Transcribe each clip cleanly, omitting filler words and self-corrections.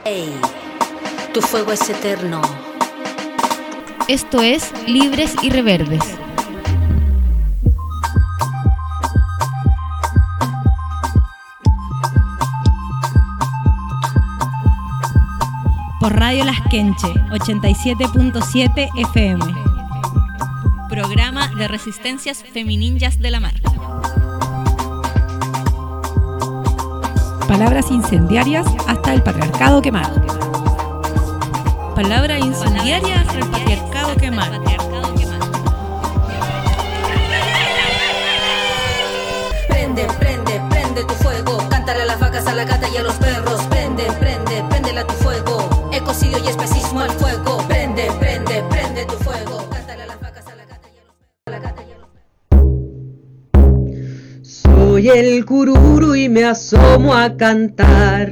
Ey, tu fuego es eterno. Esto es Libres y Reverdes. Por Radio Las Quenche, 87.7 FM. Programa de resistencias femininjas de la mar. Palabras incendiarias hasta el patriarcado quemar. Palabra incendiaria hasta el patriarcado quemar. Prende, prende, prende tu fuego. Cántale a las vacas, a la gata y a los perros. Prende, prende, préndela tu fuego. Ecocidio y especismo al fuego. Prende, prende, prende tu fuego. Cántale a las vacas, a la gata y a los perros. Soy el cururu y me asomo a cantar.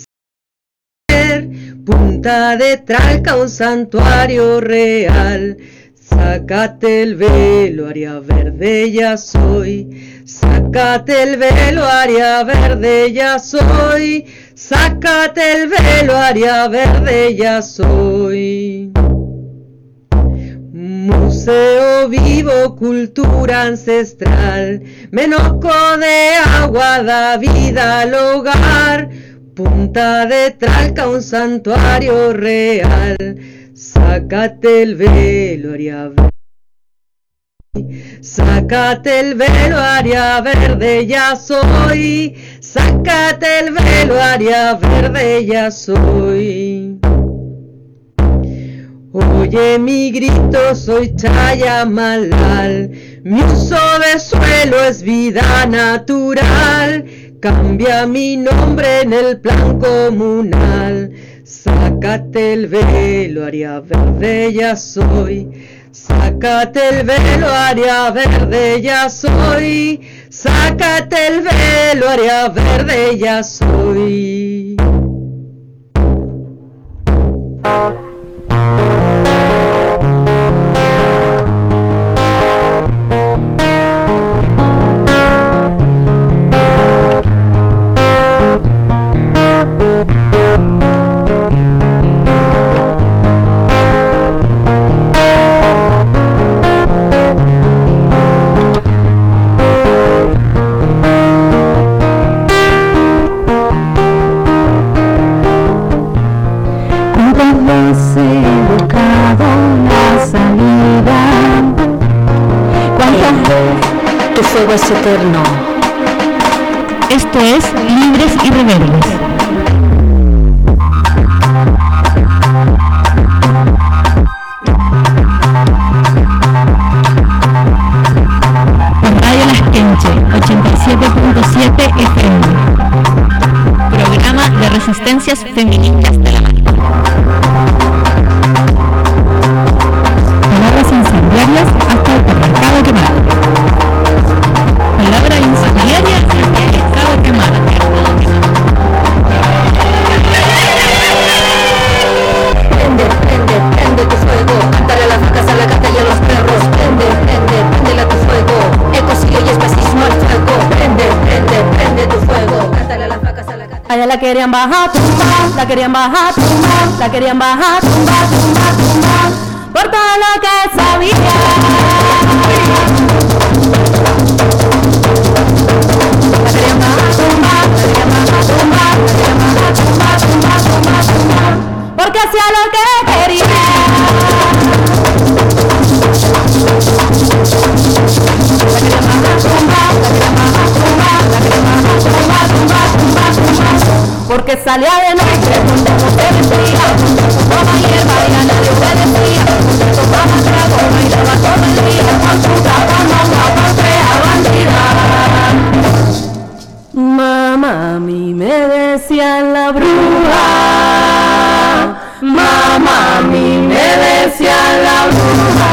Punta de Tralca, un santuario real. Sácate el velo, área verde ya soy. Sácate el velo, área verde ya soy. Sácate el velo, área verde ya soy. Museo vivo, cultura ancestral. Menoco de agua da vida al hogar. Punta de Tralca, un santuario real. Sácate el velo, área verde. Sácate el velo, área verde ya soy. Sácate el velo, área verde ya soy. Oye mi grito, soy Chayamalal. Mi uso de suelo es vida natural. Cambia mi nombre en el plan comunal. Sácate el velo, área verde ya soy. Sácate el velo, área verde ya soy. Sácate el velo, área verde ya soy. Tu fuego es eterno. Esto es Libres y Reverdes. Por Radio Las Quenche, 87.7 FM. Programa de resistencias feministas de la mar. Palabras incendiarias hasta el patriarcado quemar. Palabra incendiaria hasta el patriarcado quemar. Prende, prende, prende tu fuego. Cántale a las vacas, a la gata y a los perros. Prende, prende, préndela tu fuego. Ecocidio y especismo al fuego. Prende, prende, prende tu fuego. Cántale a las vacas, a la gata. Allá la querían bajar, tumba, la querían bajar, tumba, la querían bajar, tumba, tumba, tumba, por todo lo que sabía. La querían bajar, tumba, la querían bajar, tumba, la querían bajar, tumba, tumba, tumba, tumba, porque hacía lo que quería. La querían bajar, tumba, la querían bajar, tumba, la querían bajar, tumba, tumba, tumba, tumba, porque salía de noche, donde no se vendía, tomaba hierba y a nadie obedecía, tomaba trago y daba todo el día, cuando jugaba no fea bandida. Mamá, a mí me decían la bruja. Mamá, a mí me decían la bruja.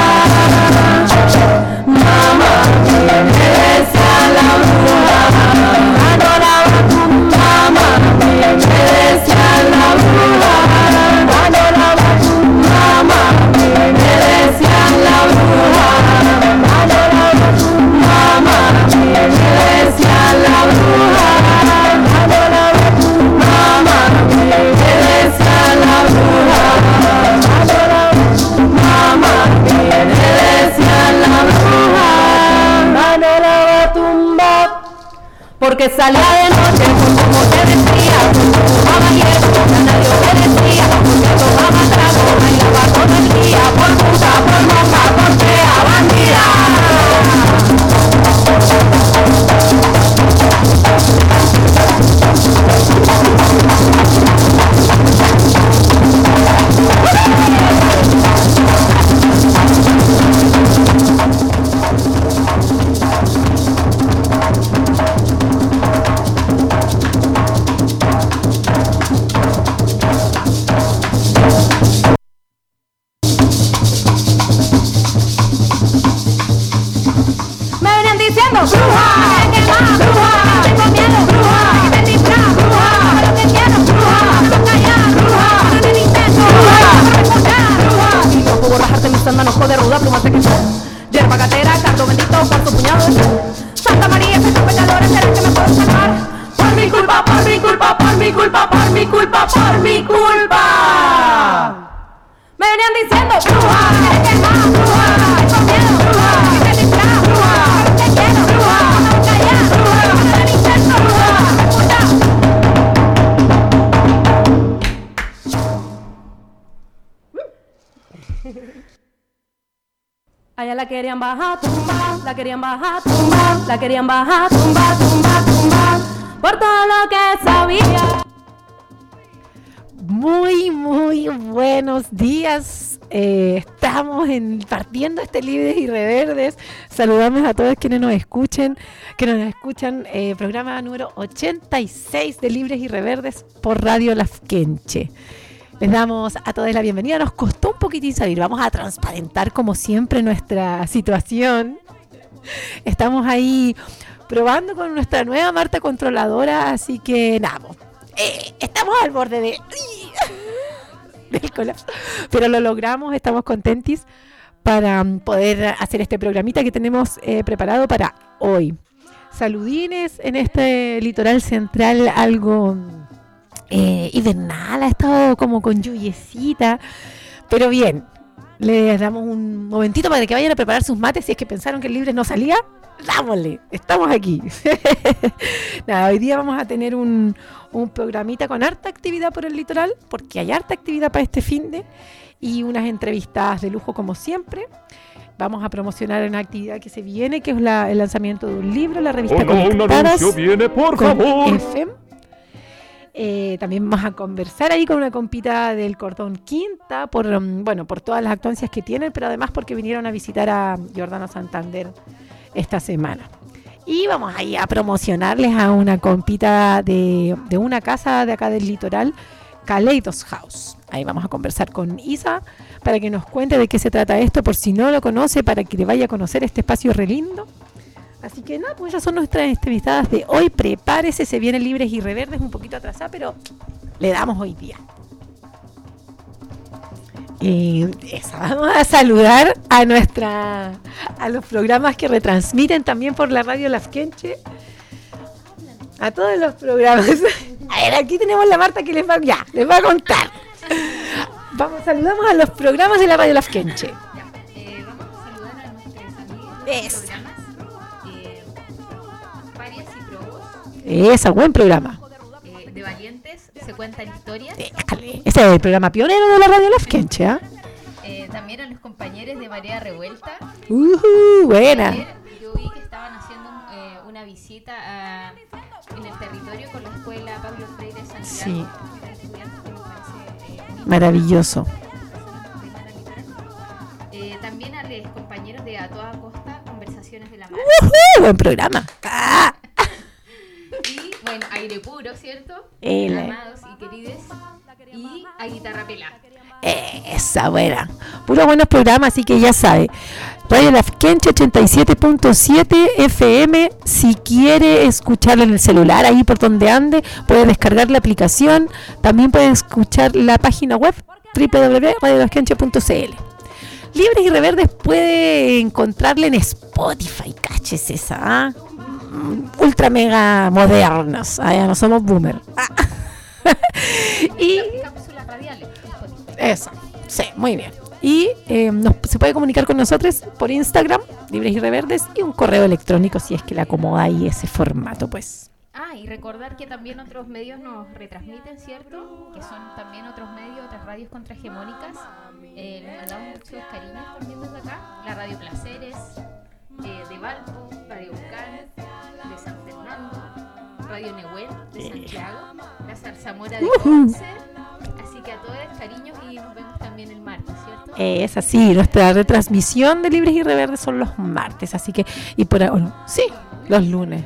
Mamá, a mí me decían la bruja. Adoraba tu mamá, a mí me decían la bruja. Adoraba tu mamá, a mí me decían la bruja. Adoraba tu mamá, a mí me decían la bruja. Adoraba tu mamá, a mí me decían que salía de noche, como te vestía, fumaba hierro, a nadie obedecía, porque tomaba trago, bailaba todo el día, por puta, por monja, por fea, bandida. Allá la querían bajar, tumba, la querían bajar, tumba, la querían bajar, tumba, tumba, tumba, por todo lo que sabía. Muy buenos días. Estamos partiendo este Libres y Reverdes. Saludamos a todos quienes nos escuchan. Programa número 86 de Libres y Reverdes por Radio Lafkenche. Les damos a todos la bienvenida. Nos costó un poquitín salir. Vamos a transparentar como siempre nuestra situación. Estamos ahí probando con nuestra nueva Marta controladora, así que nada, estamos al borde del colapso, pero lo logramos, estamos contentos para poder hacer este programita que tenemos preparado para hoy. Saludines en este litoral central, algo hibernal, ha estado como con lluviecita, pero bien, les damos un momentito para que vayan a preparar sus mates si es que pensaron que el Libres no salía. Dámosle, estamos aquí. Nada, hoy día vamos a tener un programita con harta actividad por el litoral, porque hay harta actividad para este finde y unas entrevistas de lujo como siempre. Vamos a promocionar una actividad que se viene, que es el lanzamiento de un libro, la revista Conectadas. Un anuncio viene, por favor. FM. También vamos a conversar ahí con una compita del Cordón Quinta por todas las actuancias que tienen, pero además porque vinieron a visitar a Jordano Santander esta semana. Y vamos ahí a promocionarles a una compita de una casa de acá del litoral, Kaleidos House. Ahí vamos a conversar con Isa para que nos cuente de qué se trata esto, por si no lo conoce, para que le vaya a conocer este espacio re lindo. Así que nada, pues esas son nuestras entrevistadas de hoy. Prepárese, se vienen Libres y Reverdes, un poquito atrasada, pero le damos hoy día. Vamos a saludar a los programas que retransmiten también por la radio Lafkenche. A todos los programas. A ver, aquí tenemos la Marta que les va a contar. Saludamos a los programas de la radio Lafkenche. Vamos a saludar a nuestros amigos Es. programas. Parias y Probos. Ese buen programa. De Valientes se cuentan historias. Ese es el programa pionero de la radio Lafkenche, ¿ah? También a los compañeros de Marea Revuelta. Buena. Ayer yo vi que estaban haciendo una visita en el territorio con la escuela Pablo Freire de Santiago. Sí. Estudiantes, que me parece Maravilloso. también a los compañeros de A Toda Costa, Conversaciones de la Mar. Buen programa. Y bueno, Aire Puro, ¿cierto? Amados y querides. Y a Guitarra Pelada. Esa buena. Puros buenos programas, así que ya sabe. Radio Lafkenche 87.7 FM. Si quiere escucharlo en el celular, ahí por donde ande, puede descargar la aplicación. También puede escuchar la página web www.radiolafkenche.cl. Libres y Reverdes puede encontrarle en Spotify. Caches esa, ultra mega modernos. Ya no somos boomer. Y cápsulas radiales. eso, sí, muy bien. Y se puede comunicar con nosotros por Instagram, Libres y Reverdes, y un correo electrónico si es que le acomoda ahí ese formato, pues. Y recordar que también otros medios nos retransmiten, ¿cierto? Que son también otros medios, otras radios contrahegemónicas. Les mandamos muchos cariños también desde acá. La Radio Placeres, de Valpo, Radio Bucán, de San Fernando, Radio Nehuel, de Santiago, la Zarzamora de Conce. Así que a todos cariños y nos vemos también el martes, ¿cierto? Es así, nuestra retransmisión de Libres y Reverdes son los martes, así que, y por ahora, sí, los lunes.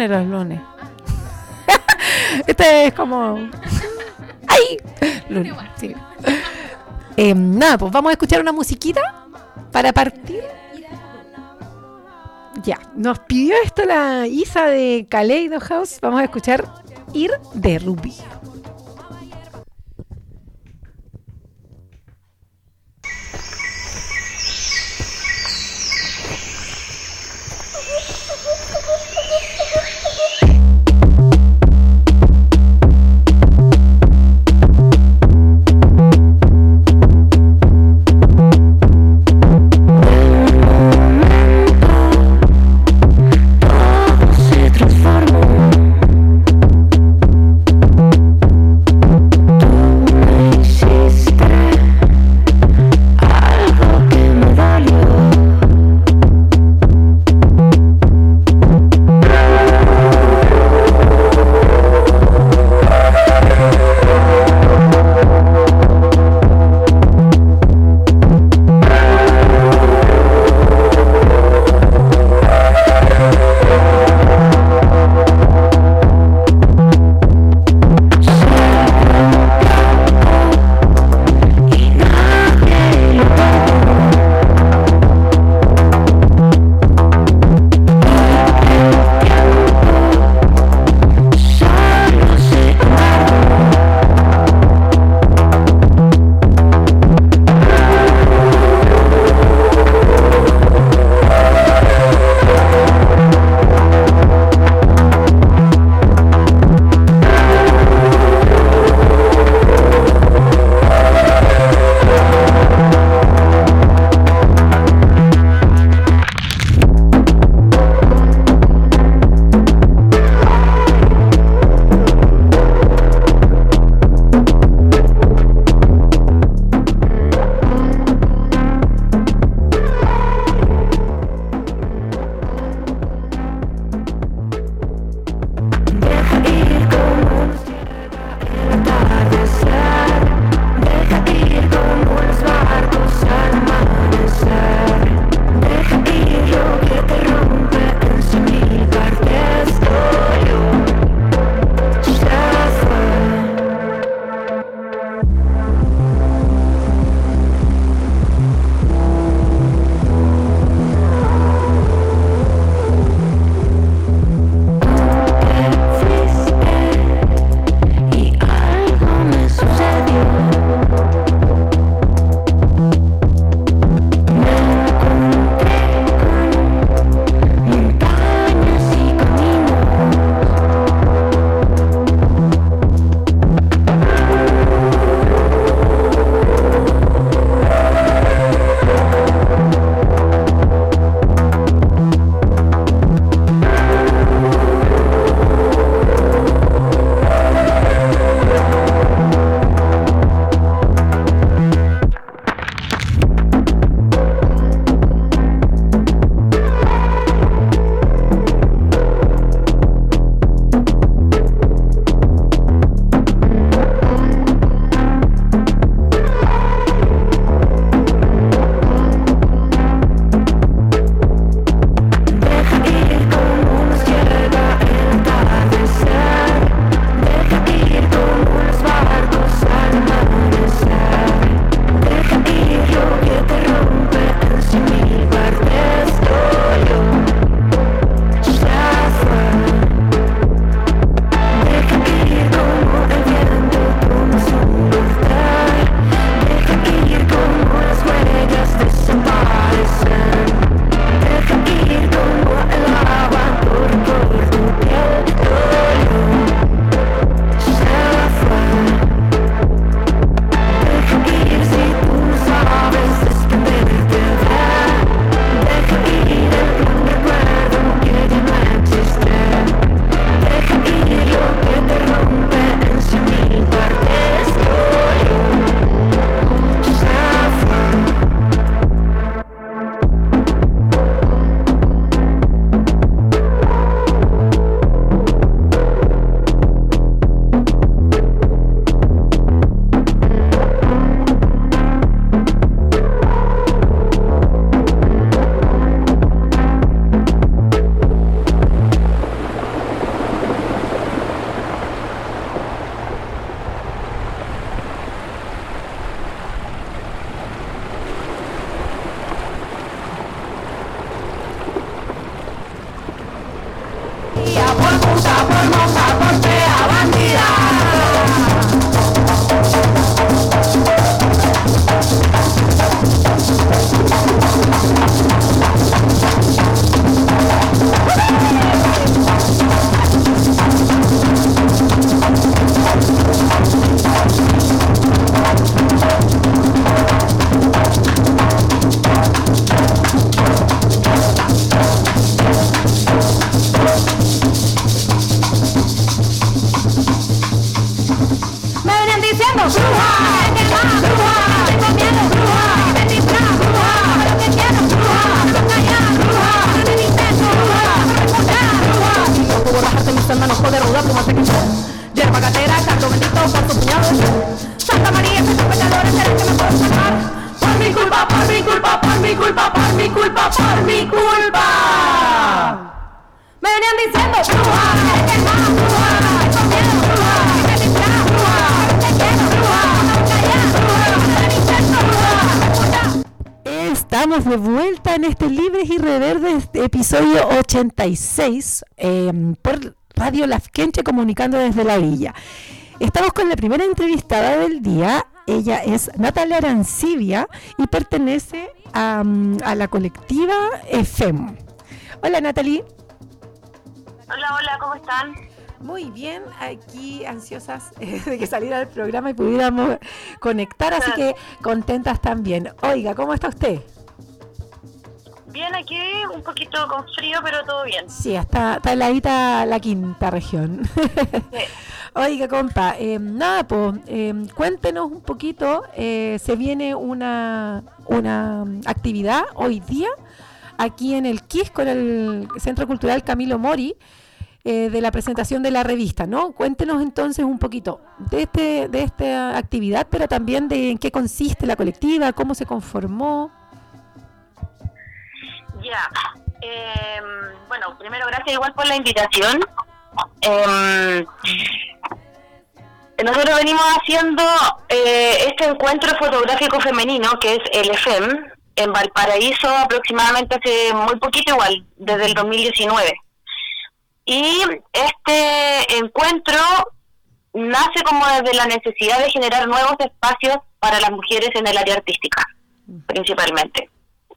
Este es como... ¡Ay! Lunes, sí. Nada, pues vamos a escuchar una musiquita para partir. Ya, nos pidió esto la Isa de Kaleido House. Vamos a escuchar Ir de Rubí. Se transformó. más pequeño. Yerba gatera, caldo bendito por tu puñado. Santa María, que son pecadores, ¿será que me puedo salvar? Por mi culpa, por mi culpa, por mi culpa, por mi culpa, por mi culpa. Me venían diciendo, bruja, eres que más, bruja, con miedo, bruja, me disfraz, bruja, te quiero, bruja, no callas, bruja, te intento, bruja, estamos de vuelta en este Libres y Reverdes, episodio 86, por Radio Lafkenche, comunicando desde la villa. Estamos con la primera entrevistada del día. Ella es Natalia Arancibia y pertenece a la colectiva EFEM. Hola, Natalie. Hola, ¿cómo están? Muy bien, aquí ansiosas de que saliera el programa y pudiéramos conectar, así que contentas también. Oiga, ¿cómo está usted? Bien, aquí un poquito con frío, pero todo bien. Sí, está heladita la quinta región. Sí. Oiga, compa, nada, pues, cuéntenos un poquito, se viene una actividad hoy día aquí en el KIS con el Centro Cultural Camilo Mori, de la presentación de la revista, ¿no? Cuéntenos entonces un poquito de esta actividad, pero también de en qué consiste la colectiva, cómo se conformó. Ya, bueno, primero gracias igual por la invitación. Nosotros venimos haciendo este encuentro fotográfico femenino que es el EFEM en Valparaíso aproximadamente hace muy poquito, igual desde el 2019, y este encuentro nace como desde la necesidad de generar nuevos espacios para las mujeres en el área artística principalmente,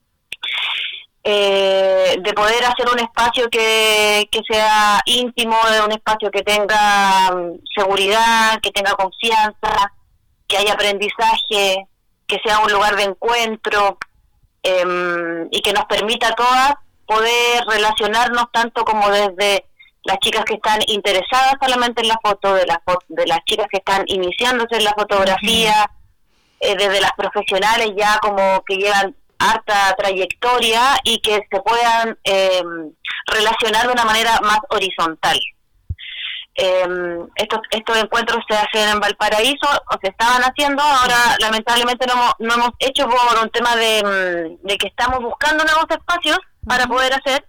de poder hacer un espacio que sea íntimo, un espacio que tenga seguridad, que tenga confianza, que haya aprendizaje, que sea un lugar de encuentro, y que nos permita a todas poder relacionarnos tanto como desde las chicas que están interesadas solamente en la foto, de las chicas que están iniciándose en la fotografía, desde las profesionales ya como que llevan harta trayectoria y que se puedan relacionar de una manera más horizontal. Estos encuentros se hacen en Valparaíso, o se estaban haciendo, ahora lamentablemente no hemos hecho por un tema de que estamos buscando nuevos espacios para poder hacer,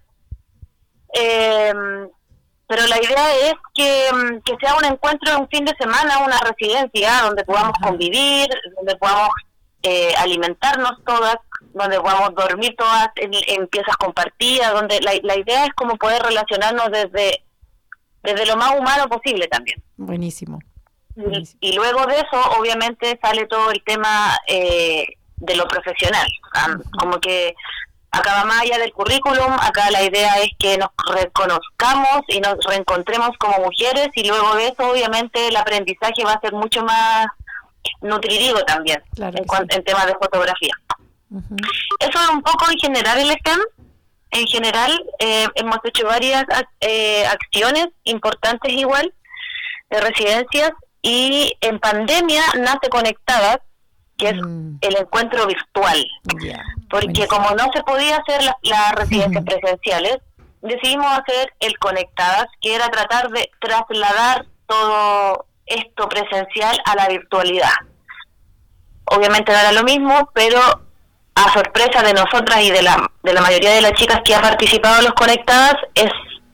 pero la idea es que sea un encuentro de un fin de semana, una residencia donde podamos convivir, donde podamos alimentarnos todas, donde podamos dormir todas en piezas compartidas, donde la idea es como poder relacionarnos desde lo más humano posible también. Buenísimo. Y luego de eso, obviamente, sale todo el tema de lo profesional. Como que acá va más allá del currículum, acá la idea es que nos reconozcamos y nos reencontremos como mujeres, y luego de eso, obviamente, el aprendizaje va a ser mucho más nutritivo también, claro, en temas de fotografía. Eso es un poco en general el STEM. En general, hemos hecho varias acciones importantes igual, de residencias, y en pandemia nace Conectadas, que es el encuentro virtual. Porque como no se podía hacer las residencias presenciales, decidimos hacer el Conectadas, que era tratar de trasladar todo esto presencial a la virtualidad. Obviamente no era lo mismo, pero a sorpresa de nosotras y de la mayoría de las chicas que han participado en los Conectadas, es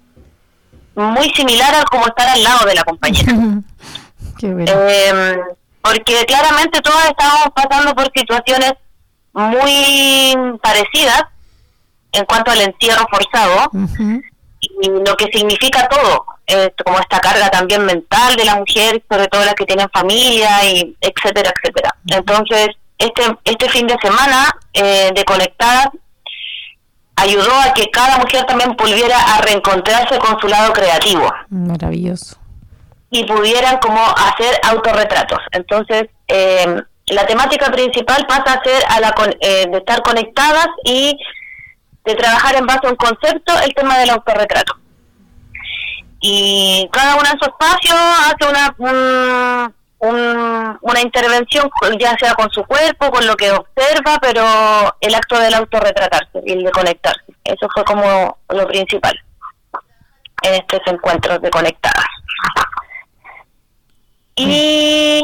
muy similar a como estar al lado de la compañera. Qué bueno. Porque claramente todas estábamos pasando por situaciones muy parecidas en cuanto al encierro forzado, y lo que significa todo, como esta carga también mental de la mujer, sobre todo las que tienen familia, y etcétera, etcétera. Entonces, este fin de semana de Conectadas ayudó a que cada mujer también volviera a reencontrarse con su lado creativo. Maravilloso. Y pudieran como hacer autorretratos. Entonces, la temática principal pasa a ser de estar conectadas y de trabajar en base a un concepto, el tema del autorretrato. Y cada una en su espacio hace una intervención, ya sea con su cuerpo, con lo que observa, pero el acto del autorretratarse y el de conectarse. Eso fue como lo principal en estos encuentros de Conectadas. Y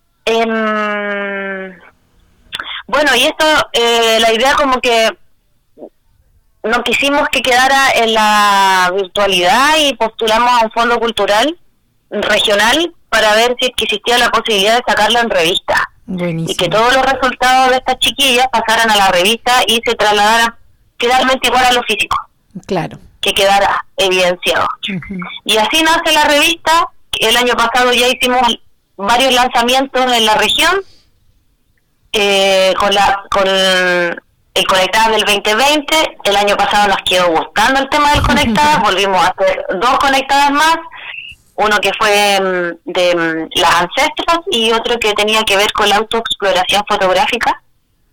bueno, y esto, la idea como que no quisimos que quedara en la virtualidad y postulamos a un fondo cultural regional para ver si existía la posibilidad de sacarlo en revista. Buenísimo. Y que todos los resultados de estas chiquillas pasaran a la revista y se trasladaran finalmente igual a lo físico. Claro. Que quedara evidenciado. Y así nace la revista. El año pasado ya hicimos varios lanzamientos en la región, con el Conectadas del 2020. El año pasado nos quedó gustando el tema del Conectadas, volvimos a hacer 2 Conectadas más, uno que fue de las ancestras y otro que tenía que ver con la autoexploración fotográfica,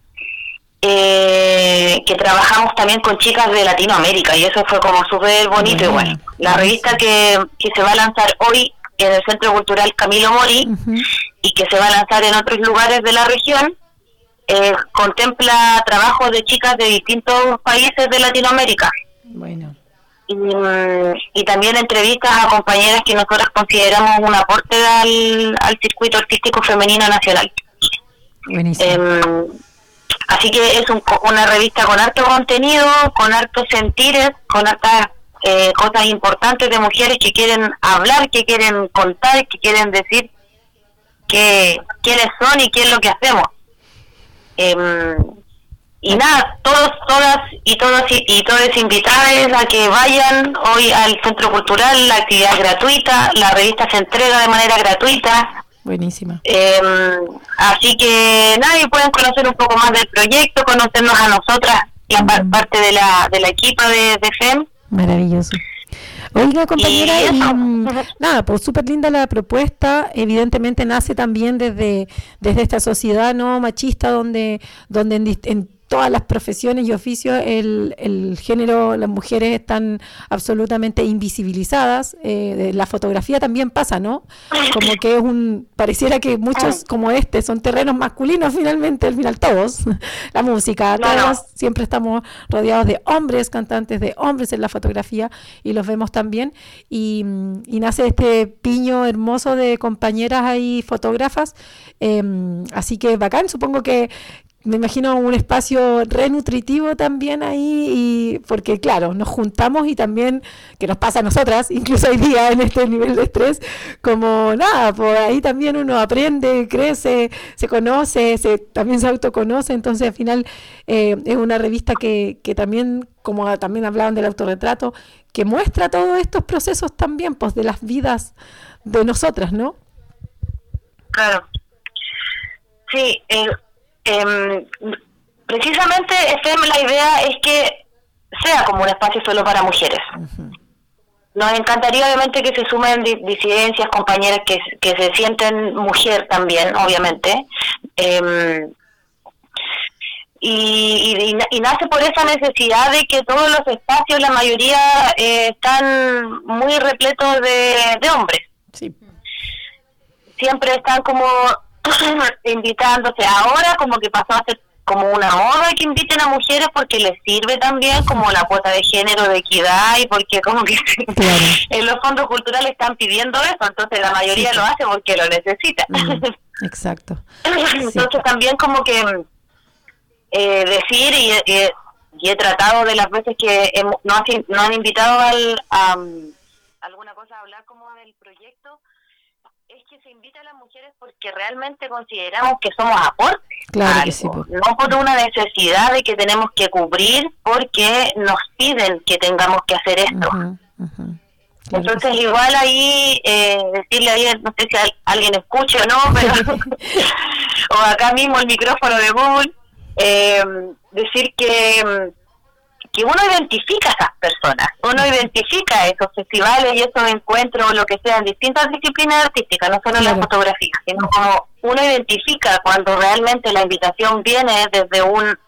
que trabajamos también con chicas de Latinoamérica, y eso fue como súper bonito. Y bueno, la revista que se va a lanzar hoy en el Centro Cultural Camilo Mori, y que se va a lanzar en otros lugares de la región, contempla trabajos de chicas de distintos países de Latinoamérica. Bueno. Y también entrevistas a compañeras que nosotras consideramos un aporte al circuito artístico femenino nacional. Buenísimo. Así que es una revista con harto contenido, con hartos sentires, con hartas cosas importantes de mujeres que quieren hablar, que quieren contar, que quieren decir quiénes son y qué es lo que hacemos. Y nada, todos, todas y todos invitadas a que vayan hoy al Centro Cultural. La actividad es gratuita, la revista se entrega de manera gratuita. Buenísima. Así que nada, y pueden conocer un poco más del proyecto, conocernos a nosotras, la parte de la equipa de FEM. Maravilloso. Oiga, compañera, nada, pues súper linda la propuesta. Evidentemente nace también desde esta sociedad no machista donde en todas las profesiones y oficios el género, las mujeres están absolutamente invisibilizadas. La fotografía también pasa, ¿no? Como que pareciera que muchos como son terrenos masculinos finalmente, al final todos. La música, todos siempre estamos rodeados de hombres, cantantes de hombres en la fotografía, y los vemos también. Y nace este piño hermoso de compañeras ahí fotógrafas. Así que bacán, supongo que me imagino un espacio renutritivo también ahí, porque claro, nos juntamos y también, que nos pasa a nosotras, incluso hoy día en este nivel de estrés, como nada, por ahí también uno aprende, crece, se conoce, también se autoconoce. Entonces al final es una revista que también, como también hablaban del autorretrato, que muestra todos estos procesos también, pues de las vidas de nosotras, ¿no? Claro. Sí, precisamente la idea es que sea como un espacio solo para mujeres. Nos encantaría obviamente que se sumen disidencias, compañeras que se sienten mujer también, obviamente, y nace por esa necesidad de que todos los espacios, la mayoría están muy repletos de hombres. Sí. Siempre están como invitándose. Ahora como que pasó a ser como una moda que inviten a mujeres, porque les sirve también como la cuota de género, de equidad, y porque como que en los fondos culturales están pidiendo eso, entonces la mayoría lo hace porque lo necesita. Exacto. Entonces también como que decir, y he tratado de las veces que no han invitado a alguna cosa a hablar como del proyecto, es que se invita a las mujeres porque realmente consideramos que somos aportes. Claro que sí, no por una necesidad de que tenemos que cubrir porque nos piden que tengamos que hacer esto. Claro. Entonces igual ahí decirle ahí, no sé si alguien escuche o no, pero o acá mismo el micrófono de Google, decir que uno identifica a esas personas, uno identifica esos festivales y esos encuentros, lo que sea, en distintas disciplinas artísticas, no solo en la fotografía, sino como uno identifica cuando realmente la invitación viene desde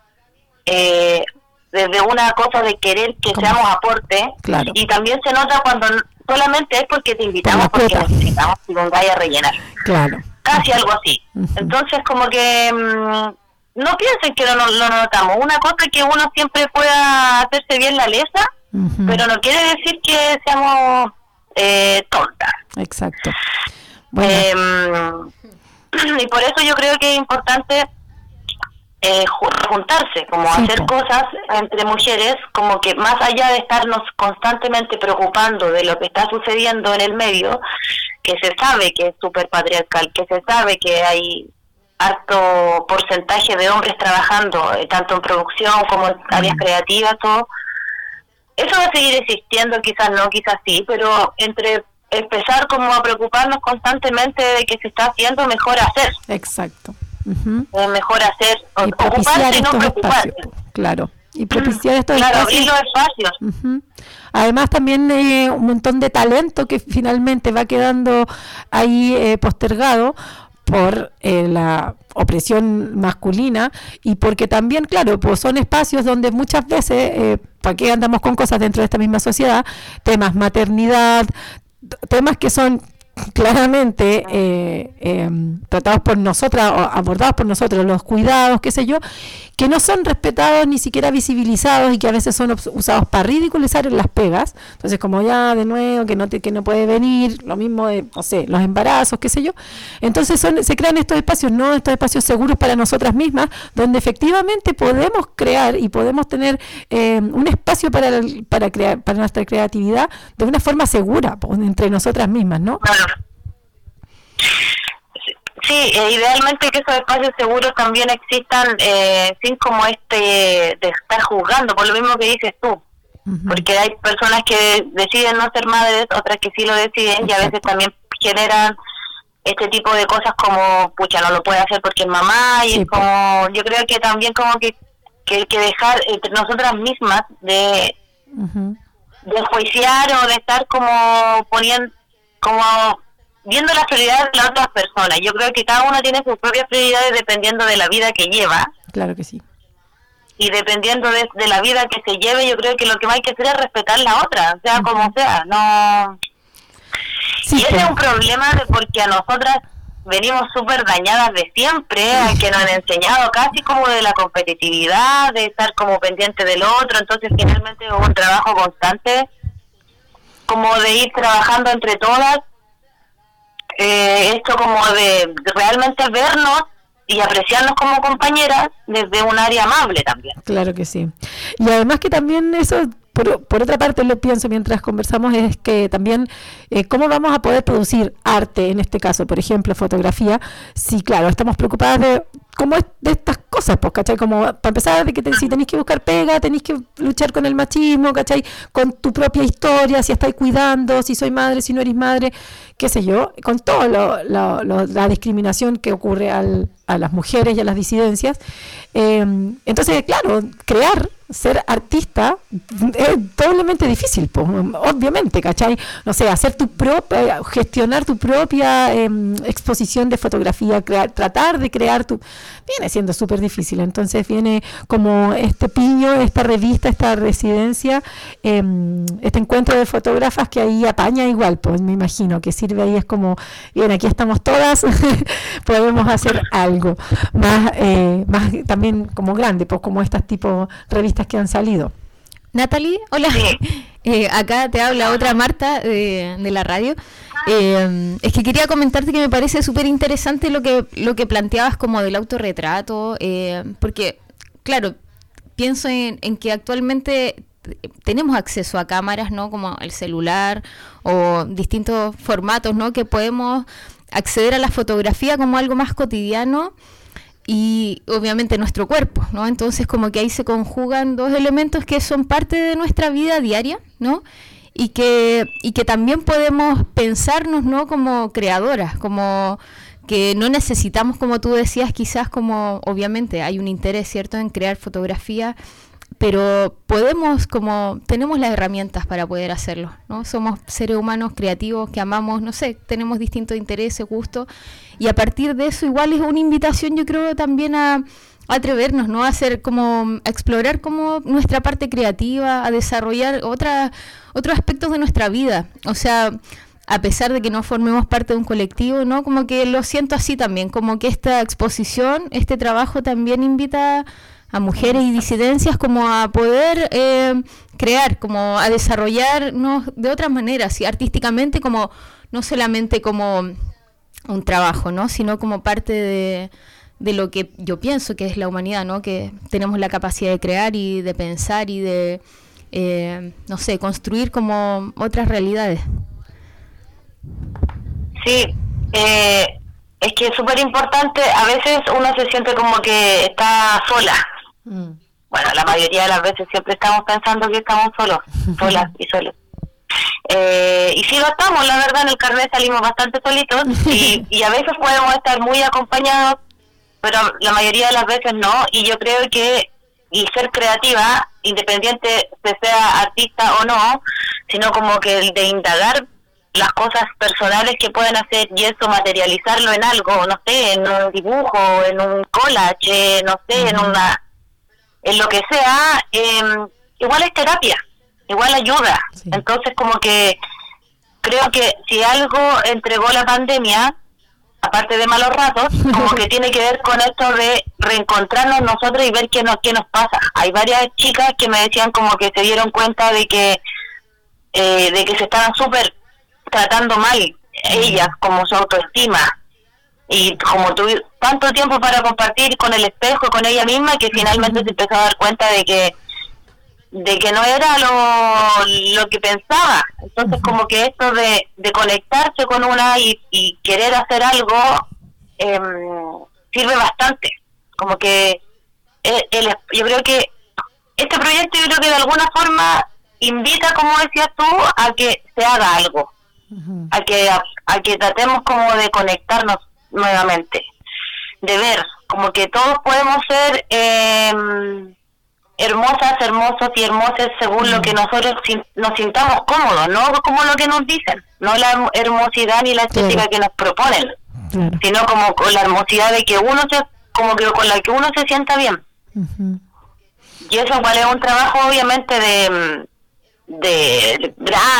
una cosa de querer que seamos aporte, y también se nota cuando solamente es porque te invitamos, porque necesitamos que vengáis a rellenar. Claro. Casi algo así. Entonces como que no piensen que no lo notamos. Una cosa es que uno siempre pueda hacerse bien la lesa, pero no quiere decir que seamos tontas. Exacto. Bueno. Y por eso yo creo que es importante juntarse, como Sí, hacer po. cosas entre mujeres, como que más allá de estarnos constantemente preocupando de lo que está sucediendo en el medio, que se sabe que es súper patriarcal, que se sabe que hay harto porcentaje de hombres trabajando, tanto en producción como en áreas creativas, todo. Eso va a seguir existiendo, quizás no, quizás sí, pero entre empezar como a preocuparnos constantemente de que se está haciendo, mejor hacer. Exacto. Ujú. Mejor hacer, Y propiciar ocuparse y no estos preocuparse. espacios, claro. Y propiciar estos Claro, espacios. abrir los espacios. Ujú. Además también un montón de talento que finalmente va quedando ahí postergado por la opresión masculina y porque también, claro, pues son espacios donde muchas veces, ¿para qué andamos con cosas dentro de esta misma sociedad? Temas maternidad, temas que son claramente tratados por nosotras o abordados por nosotros, los cuidados, qué sé yo, que no son respetados ni siquiera visibilizados y que a veces son usados para ridiculizar en las pegas. Entonces, como ya de nuevo que no puede venir, lo mismo de, no sé, los embarazos, qué sé yo. Entonces se crean estos espacios, ¿no? Estos espacios seguros para nosotras mismas, donde efectivamente podemos crear y podemos tener un espacio para crear, para nuestra creatividad de una forma segura, pues, entre nosotras mismas, ¿no? Claro. Sí, idealmente que esos espacios seguros también existan sin como de estar juzgando, por lo mismo que dices tú. Ujú. Porque hay personas que deciden no ser madres, otras que sí lo deciden, y a veces Exacto. también generan este tipo de cosas como, pucha, no lo puede hacer porque es mamá, y Sí, es como, yo creo que también como que dejar entre nosotras mismas de Ujú. enjuiciar o de estar como poniendo, como viendo las prioridades de las otras personas. Yo creo que cada uno tiene sus propias prioridades dependiendo de la vida que lleva, Claro que sí. y dependiendo de la vida que se lleve, yo creo que lo que más hay que hacer es respetar la otra, sea como sea, no. Sí, Y ese pues. es un problema porque a nosotras venimos súper dañadas de siempre, a que nos han enseñado casi como de la competitividad, de estar como pendiente del otro, entonces finalmente es un trabajo constante, como de ir trabajando entre todas, esto como de realmente vernos y apreciarnos como compañeras desde un área amable también. Claro que sí. Y además que también eso, por otra parte lo pienso mientras conversamos, es que también cómo vamos a poder producir arte, en este caso, por ejemplo, fotografía, si claro, estamos preocupadas de cómo es de estas cosas, pues, ¿cachai? Como para empezar, de que si tenéis que buscar pega, tenéis que luchar con el machismo, ¿cachai? Con tu propia historia, si estáis cuidando, si soy madre, si no eres madre, qué sé yo, con todo la discriminación que ocurre a las mujeres y a las disidencias. Entonces, claro, ser artista es doblemente difícil, pues, obviamente, ¿cachai? No sé, hacer gestionar tu propia exposición de fotografía, tratar de crear viene siendo súper difícil. Entonces viene como este piño, esta revista, esta residencia, este encuentro de fotógrafas que ahí apaña igual, pues me imagino que sirve ahí, es como, bien, aquí estamos todas, podemos hacer algo más también como grande, pues como estas tipo revistas que han salido. Natalie, hola. Acá te habla otra Marta de la radio. Es que quería comentarte que me parece súper interesante lo que planteabas como del autorretrato, porque, claro, pienso en que actualmente tenemos acceso a cámaras, ¿no? Como el celular o distintos formatos, ¿no? Que podemos acceder a la fotografía como algo más cotidiano. Y obviamente nuestro cuerpo, ¿no? Entonces como que ahí se conjugan dos elementos que son parte de nuestra vida diaria, ¿no? Y que también podemos pensarnos, ¿no? Como creadoras, como que no necesitamos, como tú decías, quizás como, obviamente hay un interés, ¿cierto?, en crear fotografía, pero tenemos las herramientas para poder hacerlo, ¿no? Somos seres humanos creativos que amamos, no sé, tenemos distintos intereses, gustos, y a partir de eso igual es una invitación, yo creo, también a atrevernos, ¿no? A explorar como nuestra parte creativa, a desarrollar otros aspectos de nuestra vida. O sea, a pesar de que no formemos parte de un colectivo, ¿no? Como que lo siento así también, como que esta exposición, este trabajo también invita a mujeres y disidencias como a poder crear, como a desarrollarnos de otras maneras, y artísticamente, como no solamente como un trabajo, ¿no? Sino como parte de lo que yo pienso que es la humanidad, ¿no? Que tenemos la capacidad de crear y de pensar y de, no sé, construir como otras realidades. Sí, es que es súper importante, a veces uno se siente como que está sola. Bueno, la mayoría de las veces siempre estamos pensando que estamos solos, solas y solos. Y sí lo estamos, la verdad, en el carnet salimos bastante solitos y a veces podemos estar muy acompañados, pero la mayoría de las veces no, y yo creo que el ser creativa, independiente de sea artista o no, sino como que el de indagar las cosas personales que pueden hacer y eso materializarlo en algo, no sé, en un dibujo, en un collage, no sé, en lo que sea, igual es terapia, igual ayuda. Sí. Entonces como que creo que si algo entregó la pandemia, aparte de malos ratos, como que tiene que ver con esto de reencontrarnos nosotros y ver qué nos pasa. Hay varias chicas que me decían como que se dieron cuenta de que se estaban súper tratando mal ellas, como su autoestima, y como tuve tanto tiempo para compartir con el espejo, con ella misma, que finalmente se empezó a dar cuenta de que no era lo que pensaba. Entonces como que esto de conectarse con una y querer hacer algo sirve bastante. Como que yo creo que este proyecto, yo creo que de alguna forma invita, como decías tú, a que se haga algo, a que tratemos como de conectarnos nuevamente, de ver como que todos podemos ser hermosas, hermosos y hermosas según lo que nosotros nos sintamos cómodos, no como lo que nos dicen, no la hermosidad ni la estética que nos proponen, sino como con la hermosidad de que uno como que con la que uno se sienta bien. Y eso igual es un trabajo obviamente de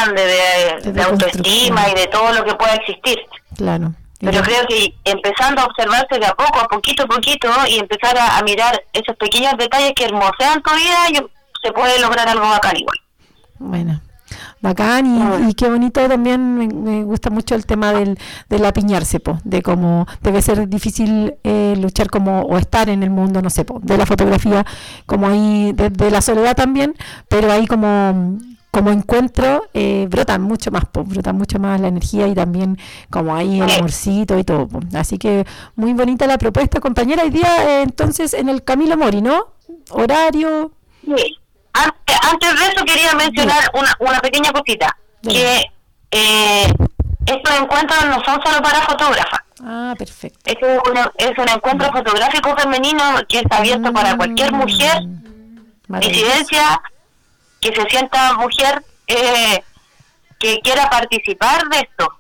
autoestima y de todo lo que pueda existir. Claro. Pero creo que empezando a observarse de a poquito, y empezar a mirar esos pequeños detalles que hermosean tu vida, se puede lograr algo bacán igual. Bueno, bacán y qué bonito también, me gusta mucho el tema del apiñarse, de cómo debe ser difícil luchar o estar en el mundo, no sé, de la fotografía, como ahí, de la soledad también, pero ahí como encuentro, brota mucho más la energía y también como ahí el amorcito y todo. Así que muy bonita la propuesta, compañera. Hoy día entonces en el Camilo Mori, ¿no? Horario. Sí. Antes de eso quería mencionar una pequeña cosita, que estos encuentros no son solo para fotógrafas. Ah, perfecto. Es un encuentro fotográfico femenino que está abierto para cualquier mujer, disidencia, que se sienta mujer que quiera participar de esto.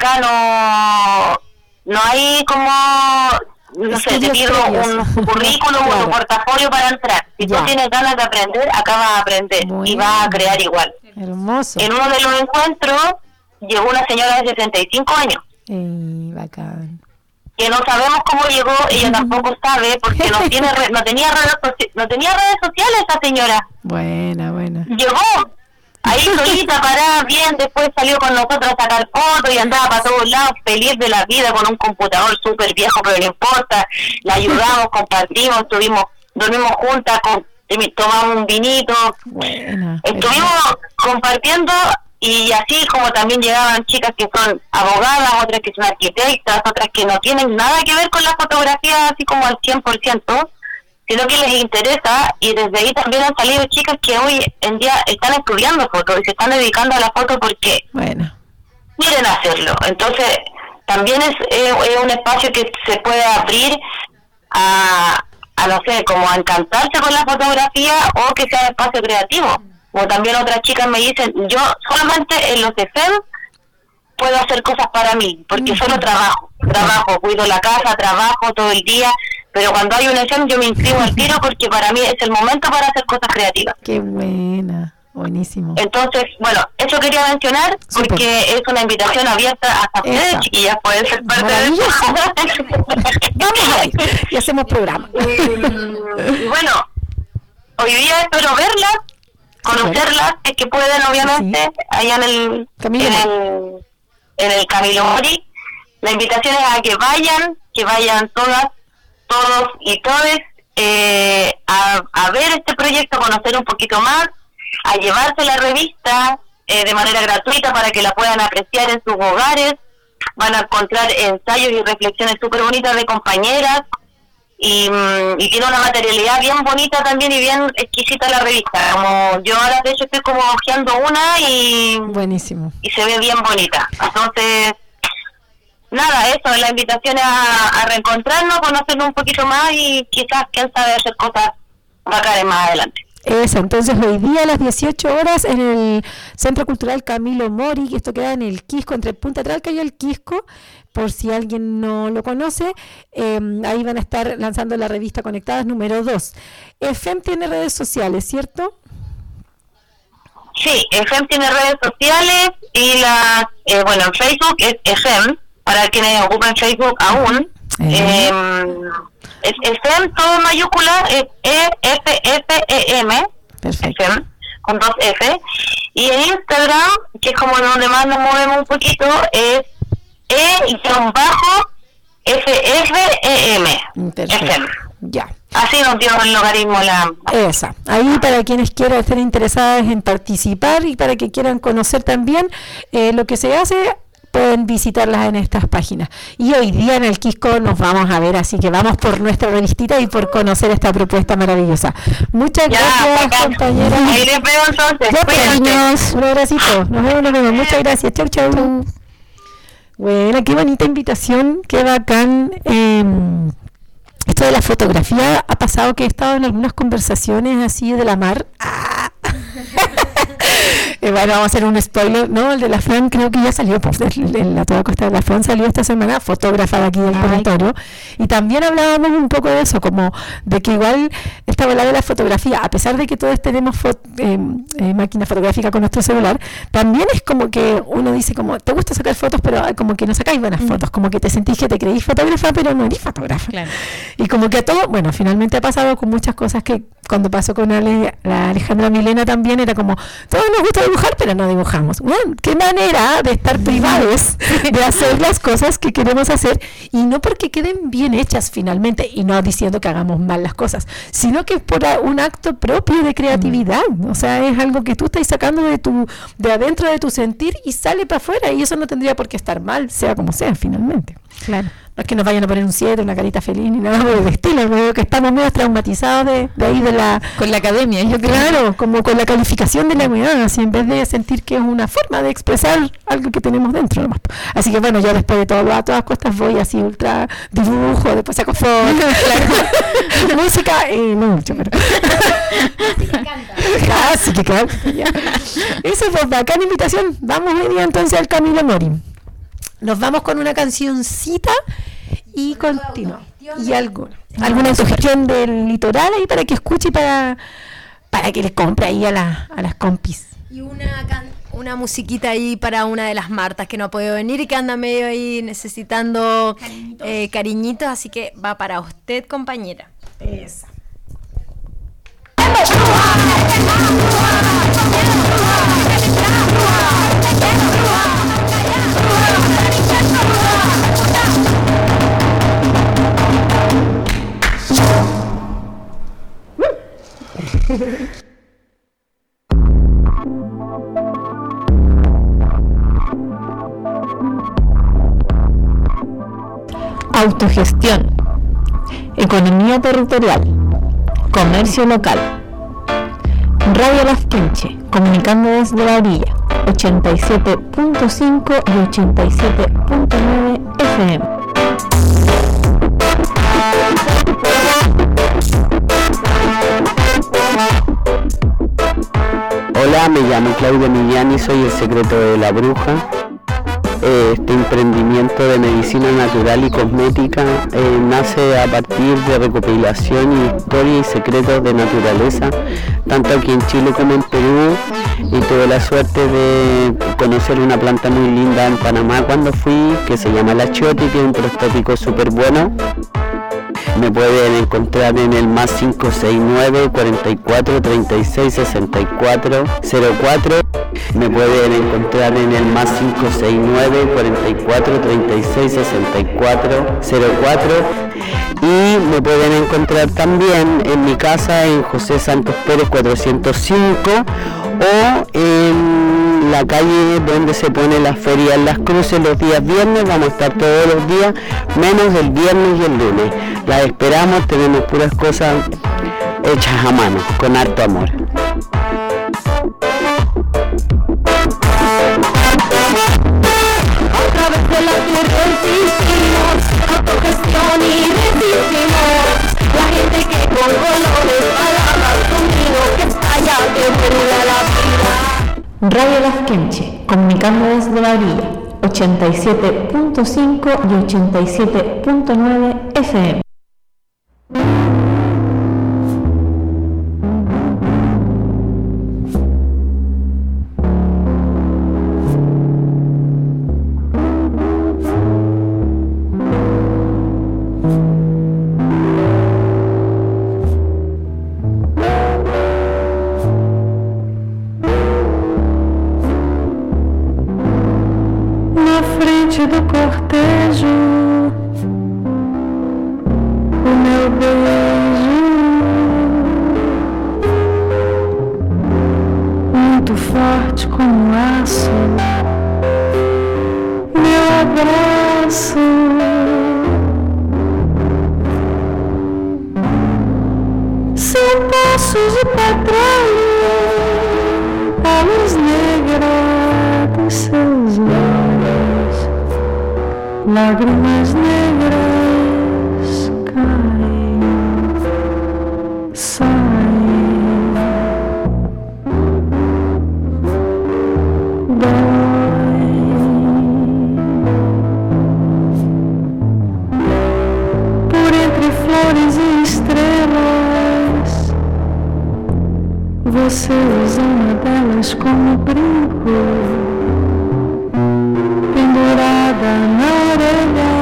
Acá no hay como, no sé, te pido un currículum o un portafolio para entrar. Si tú tienes ganas de aprender, acá vas a aprender y vas a crear igual. Hermoso. En uno de los encuentros llegó una señora de 65 años. Bacán. Que no sabemos cómo llegó, ella tampoco sabe, porque no tenía redes sociales esa señora. Buena. Llegó ahí solita, parada, bien, después salió con nosotros a sacar fotos y andaba para todos lados, feliz de la vida, con un computador súper viejo, pero no importa, la ayudamos, compartimos, dormimos juntas, tomamos un vinito, estuvimos compartiendo. Y así como también llegaban chicas que son abogadas, otras que son arquitectas, otras que no tienen nada que ver con la fotografía así como al 100%, sino que les interesa, y desde ahí también han salido chicas que hoy en día están estudiando fotos y se están dedicando a la foto porque quieren hacerlo. Entonces también es un espacio que se puede abrir a no sé, como a encantarse con la fotografía o que sea un espacio creativo. O también otras chicas me dicen, yo solamente en los EFEM puedo hacer cosas para mí, porque solo trabajo, cuido la casa, trabajo todo el día, pero cuando hay un EFEM yo me inscribo al tiro porque para mí es el momento para hacer cosas creativas. Qué buena, buenísimo. Entonces, bueno, eso quería mencionar porque es una invitación abierta hasta ustedes, chiquillas, pueden ser parte de eso. Vamos a ir y hacemos programa. Bueno, hoy día espero verlas, conocerlas, es que pueden obviamente allá en el Camilo Mori, La invitación es a que vayan todas, todos y todes a ver este proyecto, a conocer un poquito más, a llevarse la revista de manera gratuita para que la puedan apreciar en sus hogares. Van a encontrar ensayos y reflexiones súper bonitas de compañeras y tiene una materialidad bien bonita también y bien exquisita la revista. Como yo ahora de hecho estoy como hojeando una y buenísimo, y se ve bien bonita. Entonces nada, eso, la invitación es a reencontrarnos, conocernos un poquito más y quizás, quién sabe, hacer cosas bacanas más adelante. Eso, entonces hoy día a las 18 horas en el Centro Cultural Camilo Mori, que esto queda en el Quisco, entre Punta Tralca y el Quisco, por si alguien no lo conoce, ahí van a estar lanzando la revista Conectadas número 2. EFEM tiene redes sociales, ¿cierto? Sí, EFEM tiene redes sociales y en Facebook es EFEM, para quienes ocupan Facebook aún. Es EFEM, todo en mayúscula, es EFFEM, EFEM, con 2 F. Y en Instagram, que es como donde más nos movemos un poquito, es E-FFEM. EFEM. Ya. Así nos dio el logaritmo Esa. Ahí para quienes quieran estar interesadas en participar y para que quieran conocer también lo que se hace, pueden visitarlas en estas páginas. Y hoy día en el Quisco nos vamos a ver, así que vamos por nuestra revistita y por conocer esta propuesta maravillosa. Muchas gracias, compañera. Ahí les veo entonces. Un abracito. Nos vemos. Muchas gracias. Chau. Bueno, qué bonita invitación, qué bacán. Esto de la fotografía ha pasado que he estado en algunas conversaciones así de la mar. Bueno, vamos a hacer un spoiler, ¿no? El de la Fran creo que ya salió, pues, en la Toda Costa de la Fran salió esta semana, fotógrafa de aquí del territorio, y también hablábamos un poco de eso, como de que igual esta bola de la fotografía, a pesar de que todos tenemos máquina fotográfica con nuestro celular, también es como que uno dice como, te gusta sacar fotos, pero como que no sacáis buenas fotos, como que te sentís que te creís fotógrafa, pero no eres fotógrafa. Claro. Y como que a todo, bueno, finalmente ha pasado con muchas cosas que cuando pasó con la Alejandra Milena también era como, todos nos gusta dibujar, pero no dibujamos. Bueno, qué manera de estar privados de hacer las cosas que queremos hacer, y no porque queden bien hechas finalmente, y no diciendo que hagamos mal las cosas, sino que es por un acto propio de creatividad. O sea, es algo que tú estás sacando de adentro de tu sentir y sale para afuera, y eso no tendría por qué estar mal, sea como sea finalmente. Claro. No es que nos vayan a poner un 7, una carita feliz ni nada de estilo, creo que estamos medio traumatizados de ahí con la academia, yo creo. Claro, como con la calificación de la unidad, así en vez de sentir que es una forma de expresar algo que tenemos dentro nomás. Así que bueno, yo después de todo, a todas costas voy así ultra dibujo, después saco fotos, música, no mucho, pero así que canta. Eso fue bacana invitación. Vamos hoy día entonces al Camilo Mori. Nos vamos con una cancioncita y continuamos. Y alguna autogestión del litoral ahí para que escuche y para que les compre ahí a las compis. Y una musiquita ahí para una de las Martas que no ha podido venir y que anda medio ahí necesitando cariñitos, así que va para usted, compañera. Esa. Autogestión, economía territorial, comercio local. Radio Las Quinche, comunicando desde la orilla, 87.5 y 87.9 FM. Hola, me llamo Claudio Millán y soy el secreto de la bruja. Este emprendimiento de medicina natural y cosmética nace a partir de recopilación y historia y secretos de naturaleza, tanto aquí en Chile como en Perú, y tuve la suerte de conocer una planta muy linda en Panamá cuando fui, que se llama la Choti, que es un prostópico súper bueno. me pueden encontrar en el más 569 44 36 64 04. Me pueden encontrar en el más 569 44 36 64 04. Y me pueden encontrar también en mi casa en José Santos Pérez 405 o en la calle donde se pone la feria en Las Cruces los días viernes. Vamos a estar todos los días menos el viernes y el lunes. Las esperamos, tenemos puras cosas hechas a mano, con harto amor. A través de la tierra resistimos, autogestión y resistimos. La gente que con colores, palabras, conmigo, que estalla, que vuelve a la vida. Radio Las Quenche, comunicando desde la orilla, 87.5 y 87.9 FM. Do cortejo, o meu beijo, muito forte como aço, meu abraço, são poços de petróleo, a luz negra dos seus olhos. Lágrimas negras caem, saem, doem. Por entre flores e estrelas, você usa uma delas como brinco, pendurada na orelha.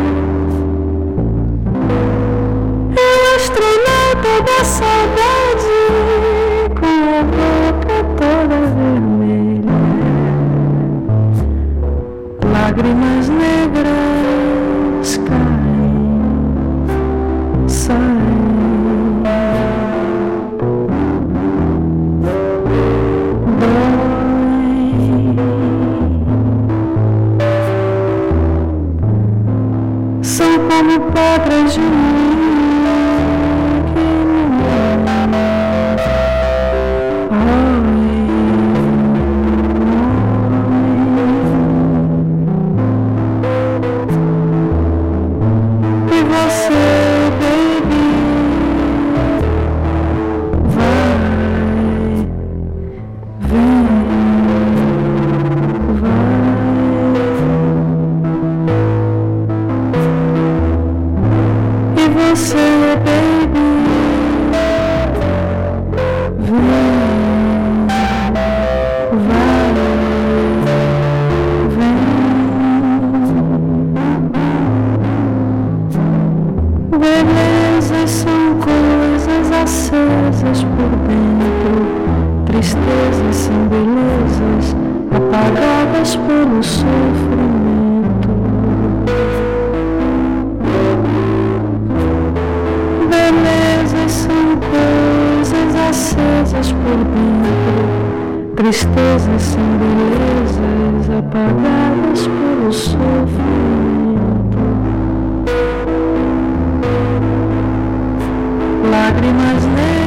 Eu astronauta da saudade, com a boca toda vermelha. Lágrimas negras caem, saem. São como pedras de e você, baby, vai, vem, vai. E você, baby, vem, vai, vem. Belezas são coisas acesas por dentro, tristezas são belezas apagadas pelo sofrimento. Belezas são coisas acesas por dentro, tristezas são belezas apagadas pelo sofrimento. Lágrimas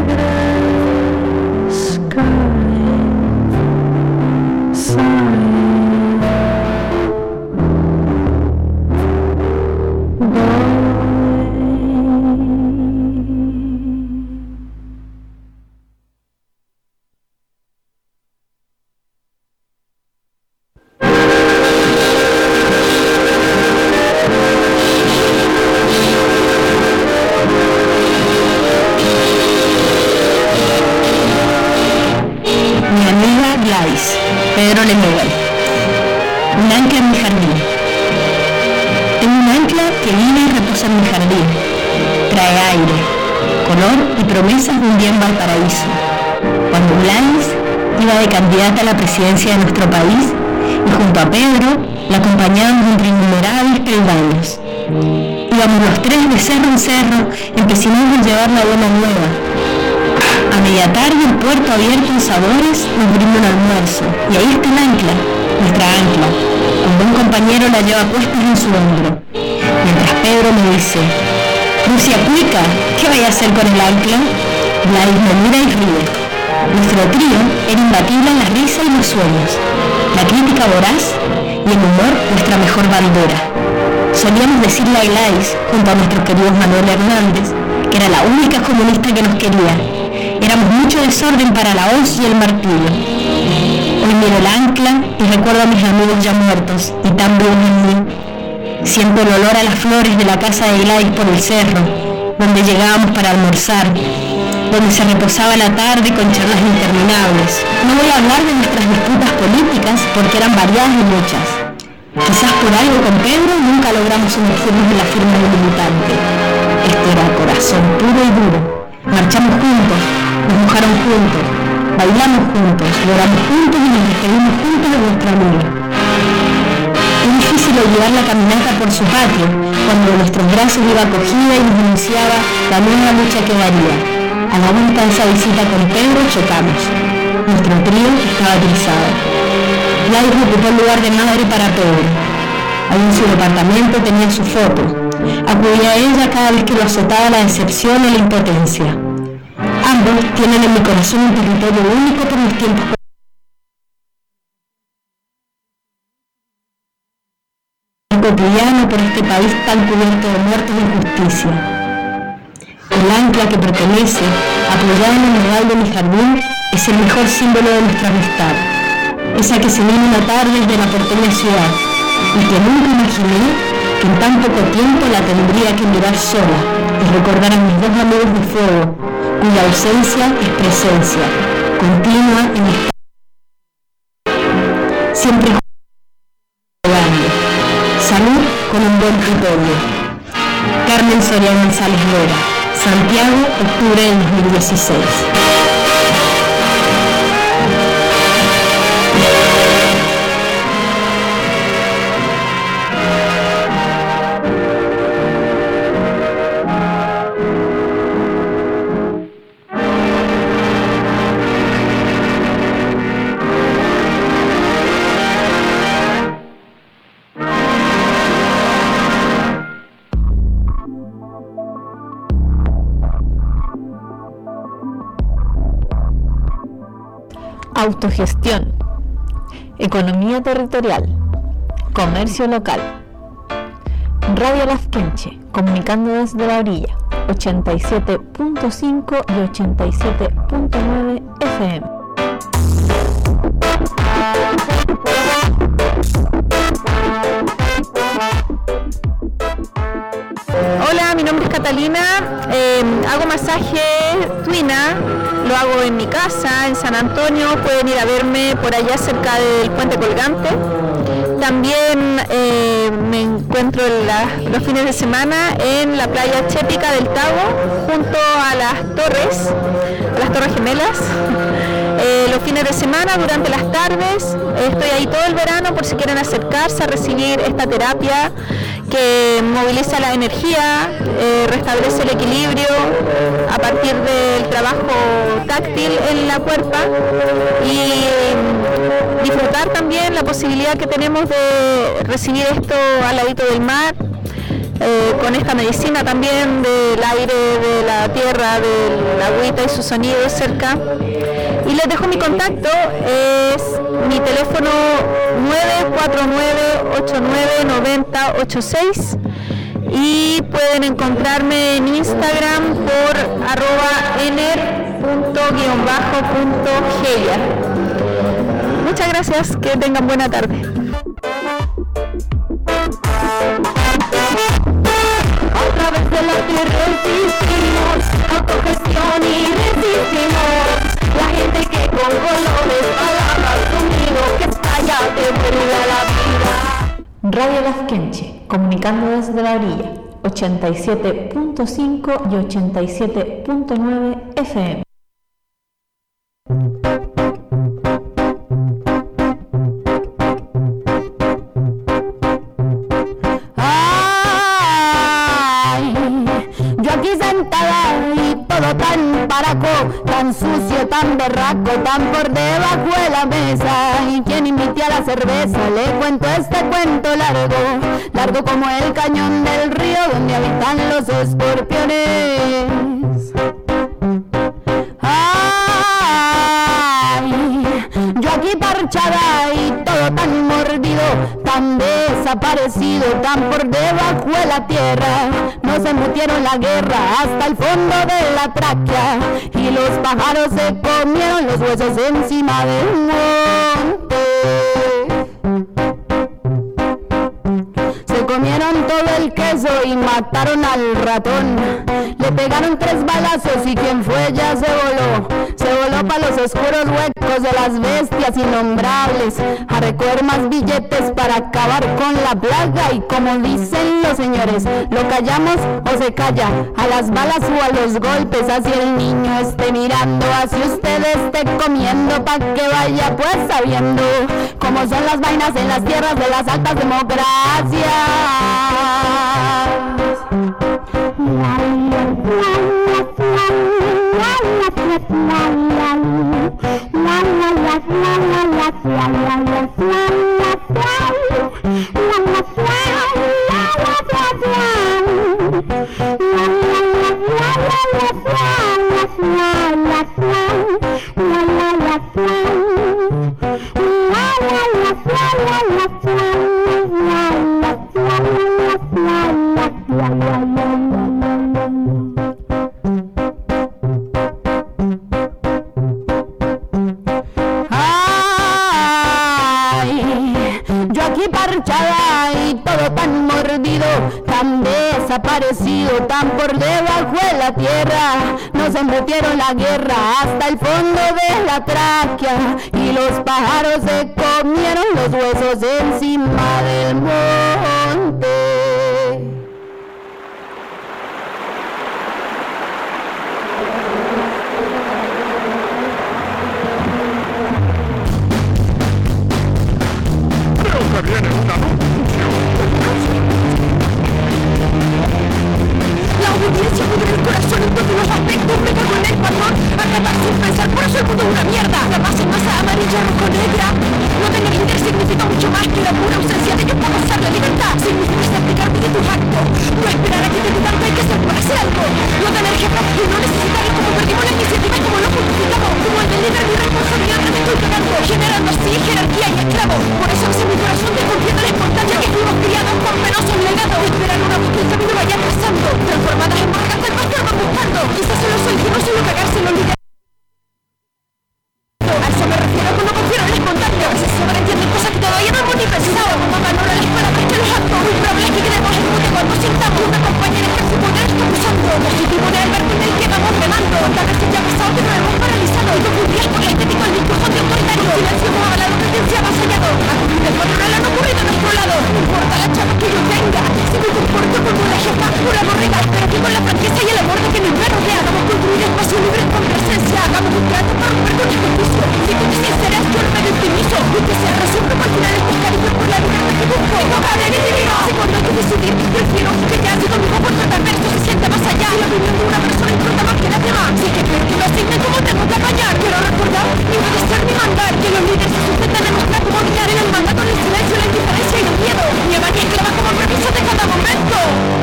negras caem, saem, doem. Pedro Lemuel. Un ancla en mi jardín. Tengo un ancla que vive y reposa en mi jardín. Trae trae aire, color y promesas de un día en Valparaíso. Cuando Gladys iba de candidata a la presidencia de nuestro país y junto a Pedro la acompañábamos entre innumerables peldaños. Íbamos los tres de cerro en cerro, empecinados en llevar la buena nueva. A media tarde el puerto abierto en Sabores nos brinda un almuerzo y ahí está el ancla, nuestra ancla. Un buen compañero la lleva puesta en su hombro. Mientras Pedro me dice: Lucia Cuica, ¿qué vaya a hacer con el ancla? Gladys me mira y ríe. Nuestro trío era imbatible en la risa y los sueños, la crítica voraz y el humor nuestra mejor bandera. Solíamos decirle a Gladys, junto a nuestros queridos Manuel Hernández, que era la única comunista que nos quería. Éramos mucho desorden para la hoz y el martillo. Hoy miro el ancla y recuerdo a mis amigos ya muertos y tan vivos en mí. Siento el olor a las flores de la casa de Gladys por el cerro, donde llegábamos para almorzar, donde se reposaba la tarde con charlas interminables. No voy a hablar de nuestras disputas políticas porque eran variadas y muchas. Quizás por algo con Pedro nunca logramos sumergirnos en la firma del militante. Este era corazón puro y duro. Marchamos juntos, nos mojaron juntos, bailamos juntos, lloramos juntos y nos despedimos juntos de nuestra amiga. Es difícil olvidar la caminata por su patio, cuando de nuestros brazos iba acogida y nos anunciaba la nueva lucha que daría. A la vuelta de esa visita con Pedro chocamos. Nuestro trío estaba trizado. Gladys ocupó el lugar de madre para Pedro. Ahí en su departamento tenía su foto. Acudía a ella cada vez que lo azotaba la decepción o la impotencia. Ambos tienen en mi corazón un territorio único por los tiempos cotidiano por este país tan cubierto de muertes e injusticia. El ancla que pertenece, apoyada en el humedal de mi jardín, es el mejor símbolo de nuestra amistad. Esa que se vino una tarde desde la porteña ciudad y que nunca imaginé que en tan poco tiempo la tendría que mirar sola y recordar a mis dos amigos de fuego, cuya ausencia es presencia, continua en esta. Siempre jugando. Salud con un buen criterio. Carmen Soria González Vera, Santiago, octubre de 2016. Autogestión, economía territorial, comercio local. Radio Lafkenche, comunicando desde la orilla, 87.5 y 87.9 FM. Hola, mi nombre es Catalina, hago masaje Twina, lo hago en mi casa, en San Antonio, pueden ir a verme por allá cerca del Puente Colgante. También me encuentro los fines de semana en la playa Chépica del Tago, junto a las Torres Gemelas. Los fines de semana, durante las tardes, estoy ahí todo el verano por si quieren acercarse a recibir esta terapia que moviliza la energía, restablece el equilibrio a partir del trabajo táctil en la cuerpa y disfrutar también la posibilidad que tenemos de recibir esto al ladito del mar, con esta medicina también del aire, de la tierra, del agüita y su sonido cerca. Y les dejo mi contacto, es mi teléfono 949-899086 y pueden encontrarme en Instagram por @ener._.geyer. Muchas gracias, que tengan buena tarde. A través de la tierra resistimos, autogestión y resistimos. La gente que con colores, palabras, sonido, que estalla, te vuelve a la vida. Radio Lafkenche, comunicando desde la orilla, 87.5 y 87.9 FM. Yo aquí sentada y todo tan paraco, tan sucio, tan berraco, tan por debajo de la mesa. Y quien invite a la cerveza, le cuento este cuento largo, largo como el cañón del río donde habitan los escorpiones. Yo aquí parchada y todo tan mordido, tan desaparecido, tan por debajo de la tierra. Nos embutieron la guerra hasta el fondo de la tráquea y los pájaros se comieron los huesos encima del monte. Se comieron todo el queso y mataron al ratón. Le pegaron 3 balazos y quien fue ya se voló para los oscuros huecos de las bestias innombrables, a recoger más billetes para acabar con la plaga. Y como dicen los señores, lo callamos o se calla, a las balas o a los golpes, así el niño esté mirando, así usted esté comiendo, pa' que vaya pues sabiendo cómo son las vainas en las tierras de las altas democracias. Desaparecido, tan por debajo de la tierra. Nos embutieron la guerra hasta el fondo de la tráquea y los pájaros se comieron los huesos encima del monte. Creo que viene una obediencia pudre el corazón en todos los aspectos, me cago en el patrón, acabar sin pensar, por eso el mundo es una mierda. La paz en masa amarilla, rojo, negra. No tener líder significa mucho más que la pura ausencia de ellos para gozar la libertad. Significa sacrificarte de tus actos, no esperar a que te digan que hay que hacer por hacer algo. No tener jefes y no necesitarlos como perdimos la iniciativa y como lo justificamos. Como el del líder mi responsabilidad no me estoy cagando, generando así jerarquía y esclavos. Por eso a veces mi corazón desconfiando la espontánea que fuimos criados con penosos legados. Esperar una voz que el camino vaya pasando, transformadas en marcas del pastor van buscando. Quizás solo soy yo, no solo cagarse los líderes. A eso me refiero cuando confiero en el espontáneo. A veces sobreentienden cosas que todavía no hemos ni pensado. Como valor a la escuela para que los actos. Un problema que queremos es que cuando sintamos una compañera que su poder está usando. Positivo de Albert en el que vamos remando. Tal vez ya ha pasado que nos hemos paralizado. Y confundías por la estética el discurso de autoritario. Silencio como hablado que quien se ha avasallado. A cumplir el patrón han ocurrido a nuestro lado. No importa la chapa que yo tenga. Si me comporto como una jefa, una borrega, pero que con la franqueza y el amor de que mi perro vea. Hagamos construir espacio libre con presencia. Hagamos un trato para romper con el justicio. Si tú te sinceras, yo no me victimizo. Y que se resuelve al final es mi cariño por la libertad que busco. No cabe en el divino. Si cuando hay que decidir, prefiero que quedarse conmigo por tratar de esto se siente más allá. Y la opinión de una persona importa más que la demás. Si es que creo que me asignen como tengo que apañar. Quiero recordar, ni obedecer ni mandar. Que los líderes se sustentan en nuestra comunidad, en el mandato, en el silencio, la indiferencia y el miedo. Llevan y esclava como el permiso de cada momento.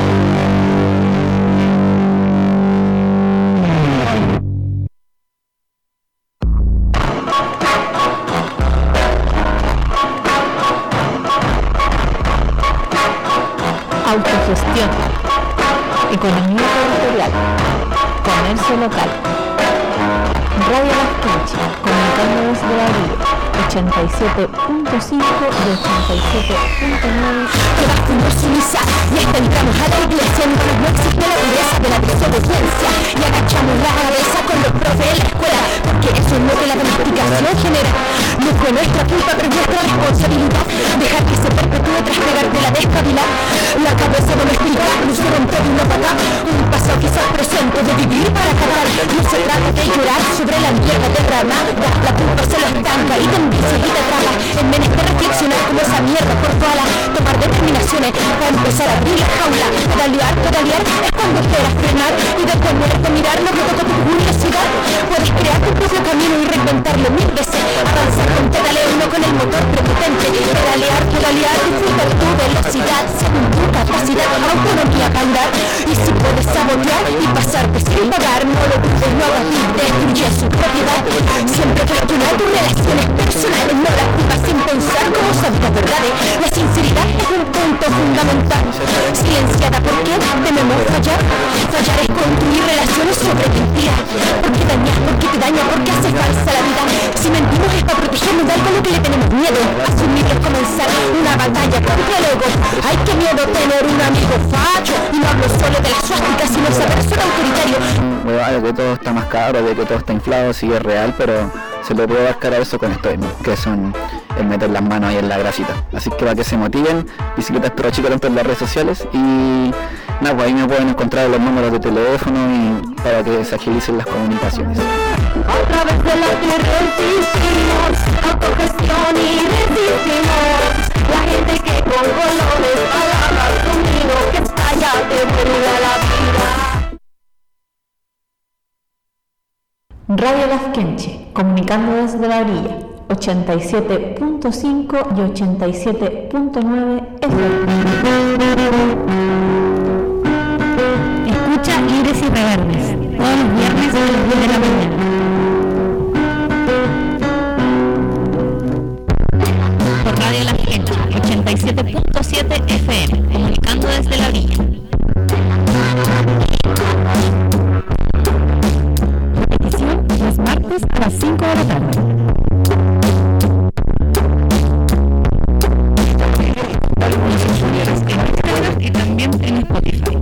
Autogestión, economía territorial, comercio local. Radio Las Quinchas, comunicando desde la río, 87.5 y 87.9. Quedaste sumisa y hasta entramos a la iglesia. Pero no existe la dureza de la desobediencia. Y agachamos la cabeza con los profes de la escuela. porque eso es lo que la domesticación genera. No fue nuestra culpa, pero es nuestra responsabilidad dejar que se perpetúe tras pegarte la despabilar. La cabeza domesticada no se rompe de una pata, un pasado quizás presente de vivir para acabar. No se trata de llorar sobre la mierda derramada, la culpa se lo estanca y te envicia y te traga. En menester reflexionar como esa mierda por toda la, tomar determinaciones para empezar a abrir la jaula. Pedalear es cuando esperas frenar y detenerte a mirar lo que toca tu curiosidad. Puedes crear tu propio camino y reinventarlo 1000 veces. Avanzar con pedaleo y no con el motor prepotente. Pedalear, disfrutar tu velocidad según tu capacidad, autonomía para andar. Y si puedes sabotear y pasarte sin pagar, no lo dudes, no hagas ni destruye su propiedad. Siempre cuestionar tus relaciones personales, no las vivas sin pensar como santas verdades. La sinceridad es un punto fundamental. Silenciada, ¿por qué? Tememos fallar. Fallar es construir relaciones sobre mentiras. Porque dañas, porque te daña, porque hace falsa la vida. Si mentimos es para protegernos de algo a lo que le tenemos miedo. Asumir es comenzar una batalla contra el ego. Ay, qué miedo tener un amigo facho. Y no hablo solo de la suástica, sino saber ser autoritario. De que todo está más caro, de que todo está inflado, sí es real, pero se le puede dar cara a eso con esto mismo, que son el meter las manos ahí en la grasita. Así que para que se motiven, Bicicletas Pro Chico tanto en las redes sociales y nada, pues ahí me pueden encontrar los números de teléfono y para que se agilicen las comunicaciones. A través de la tierra resistimos, autogestión y resistimos. La gente que con colores, palabras, conmigo, que estalla, te vuelve a la vida. Radio Las Quenche, comunicando desde la orilla, 87.5 y 87.9 FM. Escucha Libres y Reverdes, todos los viernes a las 10 de la mañana. Por Radio Las Quenche, 87.7 FM, comunicando desde la orilla. Los martes a las 5 de la tarde. Y también en Spotify.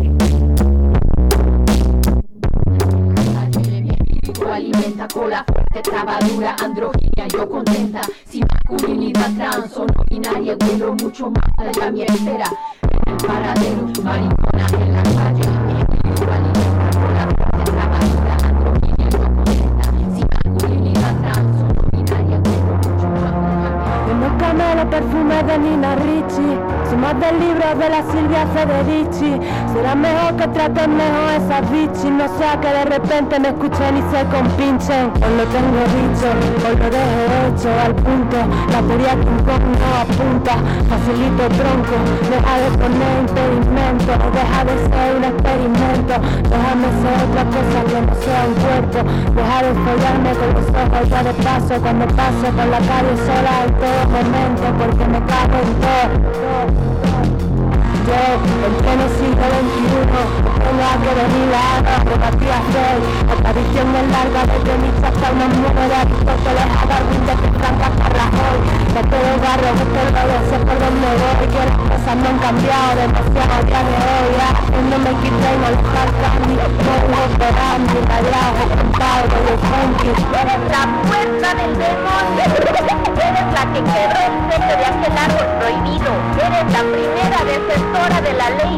Alimenta con la fuerte trabadura, androginia, yo contenta, sin masculinidad trans o no binaria, vuelo mucho más allá mi espera. En el paradero, maricona en la calle, mi espíritu alimenta con la fuerte trabadura, androginia, yo contenta, sin masculinidad trans o no binaria, vuelo mucho más allá mi espera. En los camelos perfumes de Nina Ricci, somos del libro de la Silvia Federici. Será mejor que traten mejor a esas bichis, no sea que de repente me escuchen y se compinchen. Os lo tengo dicho, os lo dejo hecho al punto. La teoría que un poco no apunta, facilito tronco. Deja de poner impedimento, deja de ser un experimento. Déjame ser otra cosa que no sea un cuerpo. Deja de follarme con los ojos ya de paso, cuando paso por la calle sola en todo momento, porque me cago en todo. Yo, en pleno siglo XXI, tengo que venir a repartir a ser. Aparición es larga desde Nietzsche hasta una nube de Aristóteles a Darwin, desde Franca hasta Rajoy. De todo barrio, de todo lo sé por donde voy, que las cosas no han cambiado demasiado a día de hoy. No me quiten al cambio, no hubo esperando, rayado, contado, de funky. Eres la fuerza del demonio, eres la que quebró el sello de aquel árbol prohibido, eres la primera defensora de la ley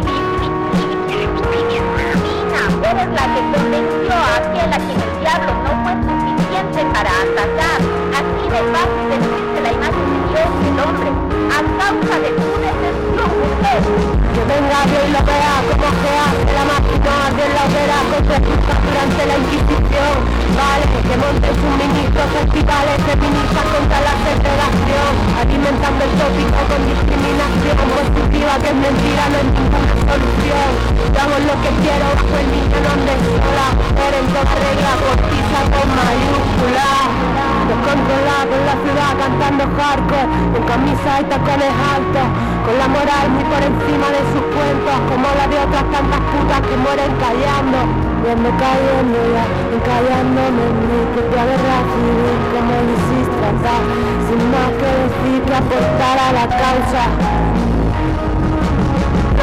divina, eres la que convenció a aquel a quien el diablo no fue suficiente para atacar. Así de fácil destruirse la imagen de Dios y el hombre a causa de tu decepción, mujer. Que venga Dios y lo vea como se hace la máquina de la hoguera con su ejecución durante la Inquisición. Vale, que monten sus ministros festivales feministas contra la segregación, alimentando el tópico con discriminación positiva, que es mentira, no es ninguna solución. Yo hago lo que quiero bajo el niño no ande sola, mujer en toda regla, postiza con mayúscula. Descontrolada con la ciudad cantando hardcore, con camisa y tacones altos, con la moral muy por encima de sus cuentos, como la de otras tantas putas que mueren callando. Viendo cayendo ya, encallándome en mí, que te guerra civil, como lo hiciste tratar, sin más que decir que aportar a la causa.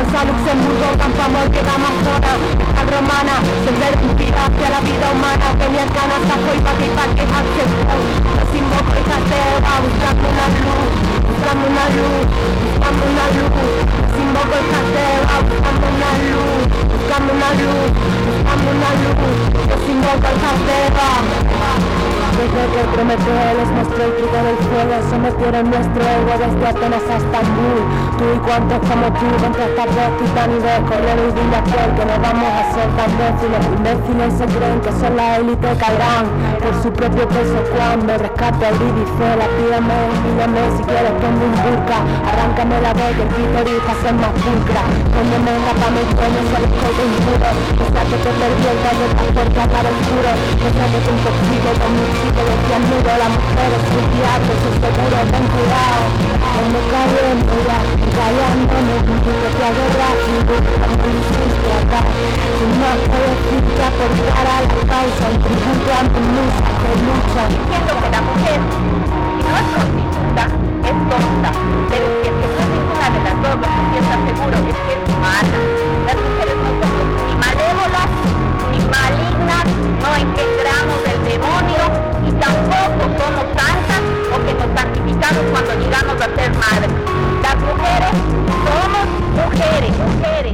Pensa Luxemburgo, campo amor que da más zona. Esta romana, sender inspira hacia la vida humana. Tenía ganas, saco y pa' que hace. Los invoco y jateo, va buscando una luz. Buscando una luz, buscando una luz. Los invoco y jateo, va buscando una luz. Buscando una luz, buscando una luz. Los invoco y jateo. Desde que Prometeo les mostró el truco del fuego, sometieron nuestro ego desde Atenas a Estambul. Tú y cuantos como tú, contra esta voz titánide, correr y dile a aquel que no vamos a ser tan déciles. Imbéciles se creen que son la élite, caerán por su propio peso cuando rescate al índice. La pídame, humíllame, si quieres ponme un burka. Arráncame la voz del clítoris para ser más pulcra. Póngeme en la cama y pones el escote impuro. Que sea que te perdí el gallo tan fuerte para el puro. Que sea que te intoxique con mi chico de cianuro. La mujer es un diablo, soy seguro, ten cuidado. Cuando cayendo ya, callándome, que te hago rápido. Como hiciste acá, si no puedes irte a aportar a la causa. Un tributo a mi musa que lucha. Diciendo que la mujer, si no es prostituta, es tonta. Pero si es que no es ninguna de las dos, lo que sí está seguro es que es mala. Las mujeres no somos ni malévolas, ni malignas, no engendramos del demonio y tampoco somos santas o que nos santificamos cuando llegamos a ser madres. Las mujeres somos mujeres, mujeres.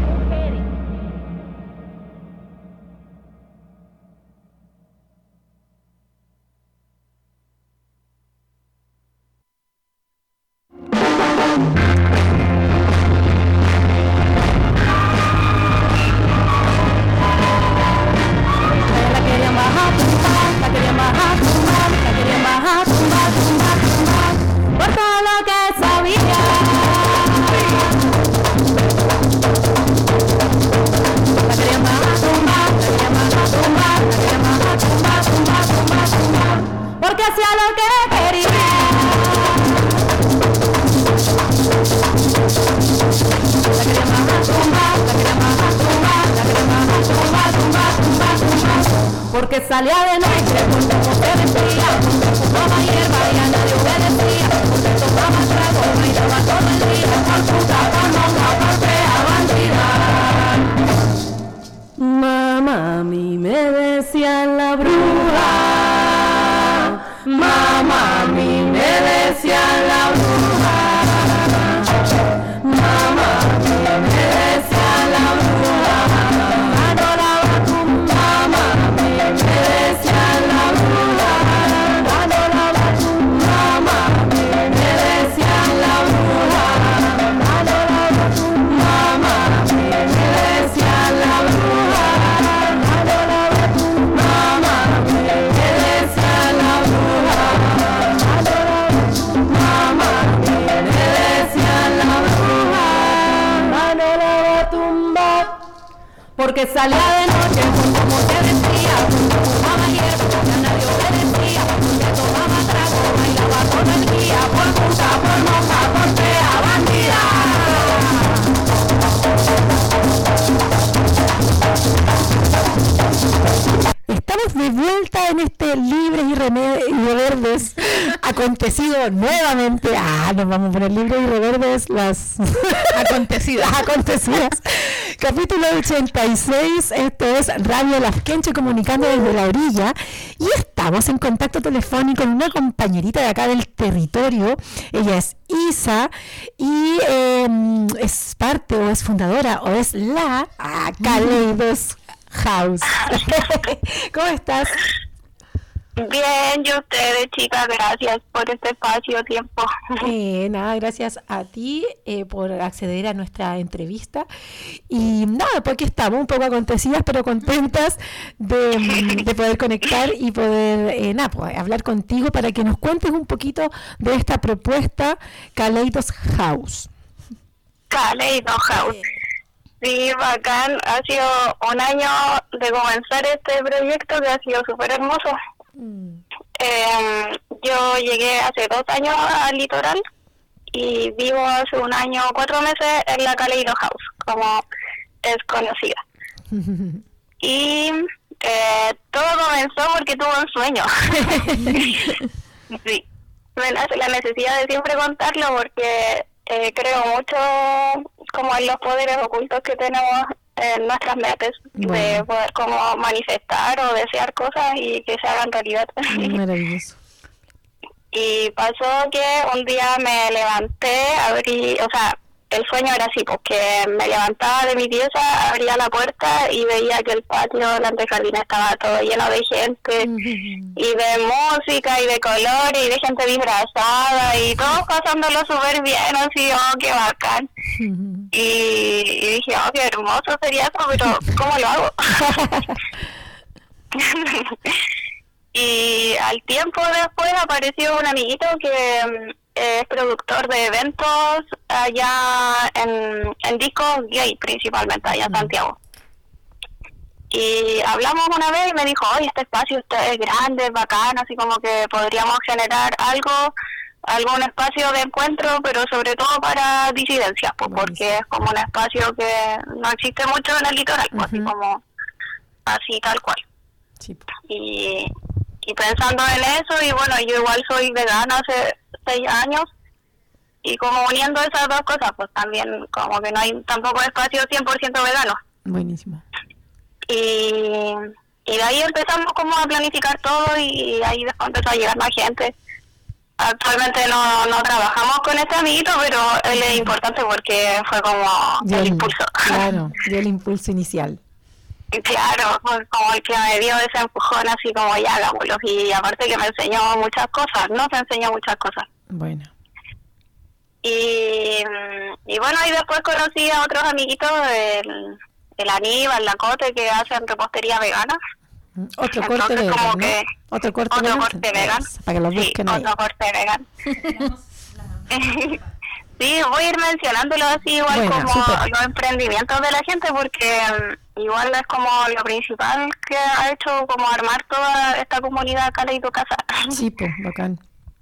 Por todo lo que sabía. La quería más tumbar, la quería más tumbar, la quería más tumbar, tumbar, tumbar, tumbar. Porque hacía lo que quería. La quería más tumbar, la quería más tumbar, la quería más tumbar, tumbar, tumbar, tumbar. Porque salía de noche, porque no se vestía, porque fumaba hierba y a nadie obedecía, porque tomaba trago y bailaba todo el día, por puta, por monja, por fea, bandida. Mamá, a mí me decían la bruja. Mamá, a mí me decían la bruja. Mamá, a mí me decían la bruja. Porque salía de noche como se vestía, fumaba hierba y a nadie obedecía, porque tomaba trago, bailaba todo el día, por puta, por monja, por fea, bandida. Estamos de vuelta en este Libres y Reverdes acontecido nuevamente. Nos vamos a poner Libres y Reverdes las acontecidas. Capítulo 86, esto es Radio Las Quenches comunicando desde la orilla y estamos en contacto telefónico con una compañerita de acá del territorio. Ella es Isa y es parte o es fundadora o es la Kaleidos House. ¿Cómo estás? Bien, y ustedes, chicas, gracias por este espacio, tiempo. Nada, gracias a ti por acceder a nuestra entrevista. Y nada, porque estamos un poco acontecidas, pero contentas de poder conectar y poder pues, hablar contigo para que nos cuentes un poquito de esta propuesta Kaleidos House. Kaleidos House. Sí, bacán. Ha sido un año de comenzar este proyecto que ha sido súper hermoso. Yo llegué hace 2 años al litoral y vivo hace 1 año, 4 meses en la Kaleidos House, como es conocida. Y todo comenzó porque tuve un sueño. Sí, me nace la necesidad de siempre contarlo porque creo mucho como en los poderes ocultos que tenemos en nuestras mentes, de poder como manifestar o desear cosas y que se hagan realidad. Maravilloso. Y pasó que un día me levanté, abrí, o sea, el sueño era así, porque me levantaba de mi pieza, abría la puerta y veía que el patio del antejardín estaba todo lleno de gente y de música y de color y de gente disfrazada y todos pasándolo súper bien, así, oh, qué bacán. Y dije, oh, qué hermoso sería eso, pero ¿cómo lo hago? Y al tiempo después apareció un amiguito que es productor de eventos allá en discos gay, principalmente allá en Santiago. Y hablamos una vez y me dijo, oye, este espacio es grande, es bacán, así como que podríamos generar algún espacio de encuentro, pero sobre todo para disidencias, pues, porque es como un espacio que no existe mucho en el litoral, pues, así como así tal cual. Sí. Y pensando en eso, y bueno, yo igual soy vegana hace 6 años, y como uniendo esas dos cosas, pues también como que no hay tampoco espacio 100% vegano. Buenísimo. Y de ahí empezamos como a planificar todo, y ahí después empezó a llegar más gente. Actualmente no trabajamos con este amiguito, pero él es importante porque fue como el impulso. Claro, dio el impulso inicial. Claro, como el que me dio ese empujón, así como ya hagámoslo. Y aparte que me enseñó muchas cosas, nos enseñó muchas cosas. Bueno. Y bueno, y después conocí a otros amiguitos, el Aníbal, la Cote, que hacen repostería vegana. Otro corte vegano, como ¿no? que Otro corte vegano. Para que los busquen ahí. Otro corte vegano. Sí, voy a ir mencionándolo así igual, bueno, como super. Los emprendimientos de la gente, porque igual es como lo principal que ha hecho como armar toda esta comunidad Kaleido Casa. Sí, pues, bacán.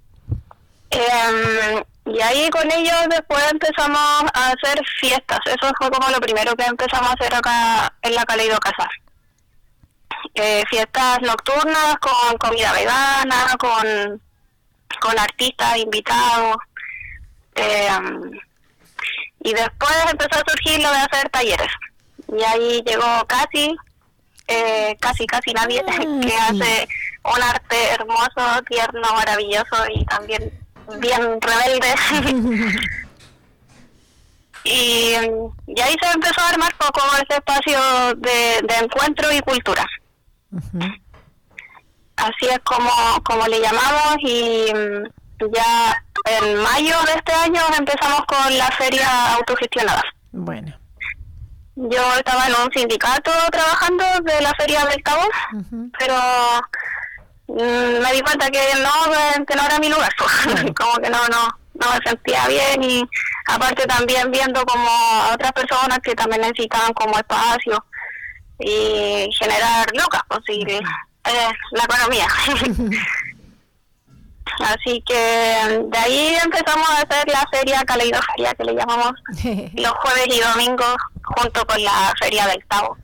Y ahí con ellos después empezamos a hacer fiestas. Eso fue como lo primero que empezamos a hacer acá en la Kaleido Casa. Fiestas nocturnas con comida vegana, con artistas invitados. Y después empezó a surgir lo de hacer talleres, y ahí llegó casi nadie que hace un arte hermoso, tierno, maravilloso y también bien rebelde. y ahí se empezó a armar poco ese espacio de encuentro y cultura. Así es como le llamamos, y ya en mayo de este año empezamos con la feria autogestionada. Bueno. Yo estaba en un sindicato trabajando de la feria del Cabo, pero me di cuenta que no era mi lugar. Como que no me sentía bien, y aparte también viendo como a otras personas que también necesitaban como espacio y generar lucas, pues, y la economía. Así que de ahí empezamos a hacer la feria Kaleidoferia, que le llamamos, los jueves y domingos junto con la feria del Tabo.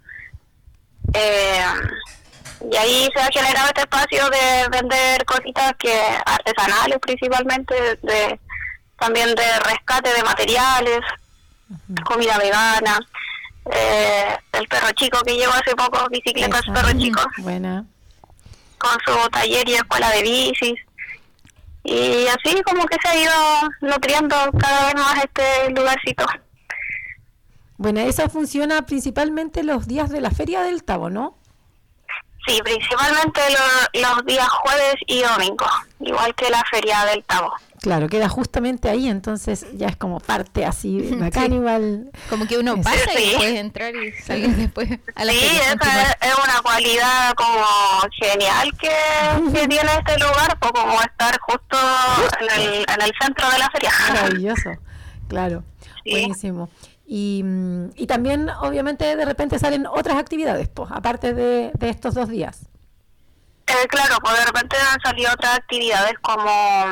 Y ahí se ha generado este espacio de vender cositas artesanales principalmente, también de rescate de materiales, comida vegana, el perro chico que llegó hace poco, bicicletas perro chico, buena, con su taller y escuela de bicis. Y así como que se ha ido nutriendo cada vez más este lugarcito. Bueno, eso funciona principalmente los días de la feria del Tabo, ¿no? Sí, principalmente los días jueves y domingo, igual que la feria del Tabo. Claro, queda justamente ahí, entonces ya es como parte así bacán, sí. Igual. Como que uno pasa y puede entrar y salir después a la feria. Sí, esa es una cualidad como genial que tiene este lugar, pues, como estar justo en el centro de la feria. Maravilloso, claro, sí. Buenísimo. Y también, obviamente, de repente salen otras actividades, pues, aparte de estos 2 días. Claro, pues de repente han salido otras actividades como...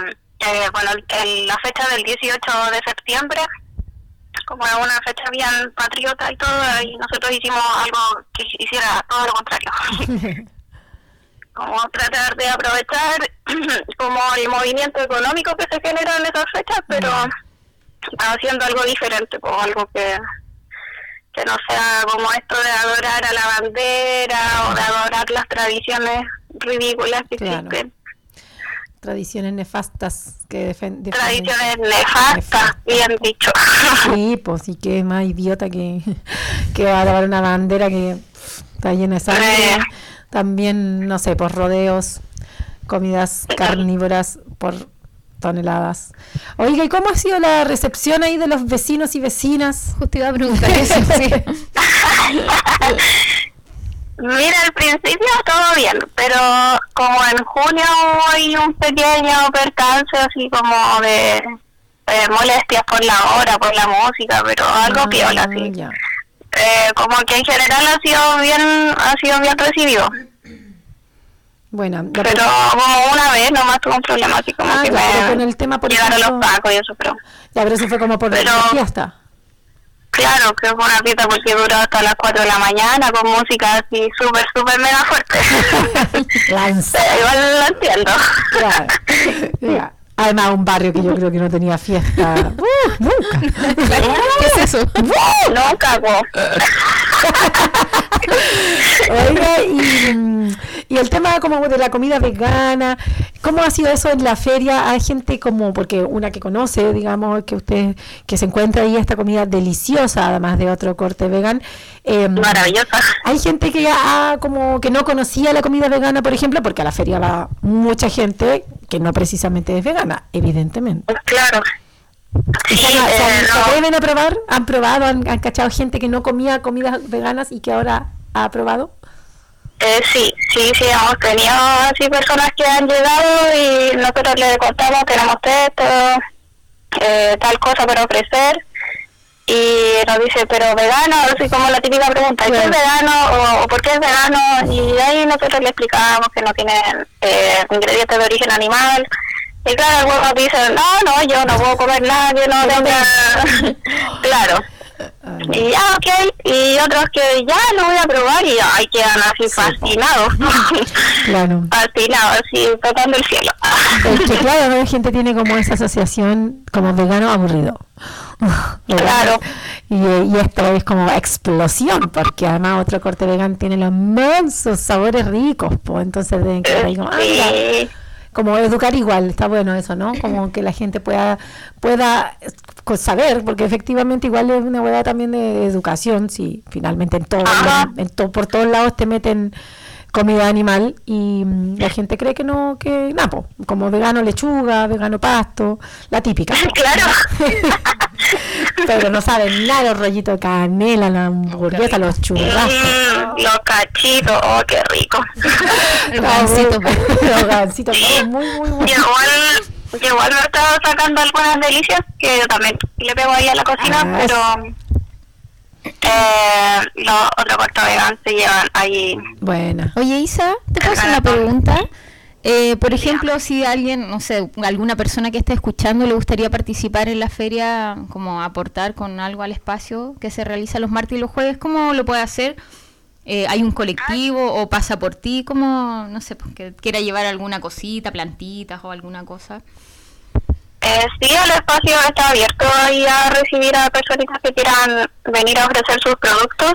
la fecha del 18 de septiembre, como es una fecha bien patriota y todo, y nosotros hicimos algo que hiciera todo lo contrario. Como tratar de aprovechar como el movimiento económico que se genera en esas fechas, pero haciendo algo diferente, pues algo que no sea como esto de adorar a la bandera o de adorar las tradiciones ridículas que existen. Tradiciones nefastas que tradiciones nefastas, bien dicho. Sí, pues sí, que es más idiota que alabar una bandera que está llena de sangre. También, no sé, por rodeos, comidas carnívoras por toneladas. Oiga, ¿y cómo ha sido la recepción ahí de los vecinos y vecinas? Justo iba a preguntar eso, sí. Mira, al principio todo bien, pero como en junio hay un pequeño percance así como de molestias por la hora, por la música, pero algo piola, así. Como que en general ha sido bien recibido. Bueno, pero como una vez nomás tuve un problema así como que con el tema, por llegaron ejemplo, los pacos y eso, pero eso fue como por la fiesta. Claro, que fue una fiesta porque duró hasta las 4 de la mañana con música así súper mega fuerte. Igual lo entiendo. Claro. Yeah. Además, un barrio que yo creo que no tenía fiesta. Nunca. ¿Qué es eso? Nunca, Oiga, y el tema como de la comida vegana, ¿cómo ha sido eso en la feria? Hay gente como, porque una que conoce, digamos, que usted, que se encuentra ahí esta comida deliciosa, además de otro corte vegan. Maravillosa. Hay gente que como que no conocía la comida vegana, por ejemplo, porque a la feria va mucha gente que no precisamente es vegana, evidentemente. Claro. Sí, ¿se atreven a probar? ¿Han probado? ¿Han cachado gente que no comía comidas veganas y que ahora ha probado? Sí, hemos tenido así personas que han llegado y nosotros les contamos, tenemos esto, tal cosa para ofrecer, y nos dice, pero vegano, así como la típica pregunta, ¿qué es vegano o por qué es vegano? Y ahí nosotros le explicamos que no tienen ingredientes de origen animal. Y claro, algunos dicen, no, yo no puedo comer nada que no tenga... Claro. Y ya, ok, y otros que ya lo voy a probar y ahí quedan así fascinados. Claro. Fascinados, así tocando el cielo. Es que claro, la gente tiene como esa asociación como vegano aburrido. Claro. Y esto es como explosión, porque además otro corte vegano tiene los inmensos sabores ricos, pues entonces deben quedar ahí como... como educar igual, está bueno eso, ¿no? Como que la gente pueda saber, porque efectivamente igual es una hueá también de educación, si finalmente por todos lados te meten comida animal y la gente cree que no, que nada, como vegano lechuga, vegano pasto, la típica. Claro. Pero no saben nada, los rollitos de canela, la hamburguesa, los churrascos. Los cachitos, oh, qué rico. Los gancitos, muy bueno. Igual me he estado sacando algunas delicias que yo también le pego ahí a la cocina, pero los otros cortos veganos se llevan ahí. Buena. Oye, Isa, te puedo hacer una pregunta. Por ejemplo, si alguien, no sé, alguna persona que esté escuchando le gustaría participar en la feria, como aportar con algo al espacio que se realiza los martes y los jueves, ¿cómo lo puede hacer? ¿Hay un colectivo o pasa por ti? ¿Cómo, no sé, pues, que quiera llevar alguna cosita, plantitas o alguna cosa? Sí, el espacio está abierto ahí a recibir a personitas que quieran venir a ofrecer sus productos.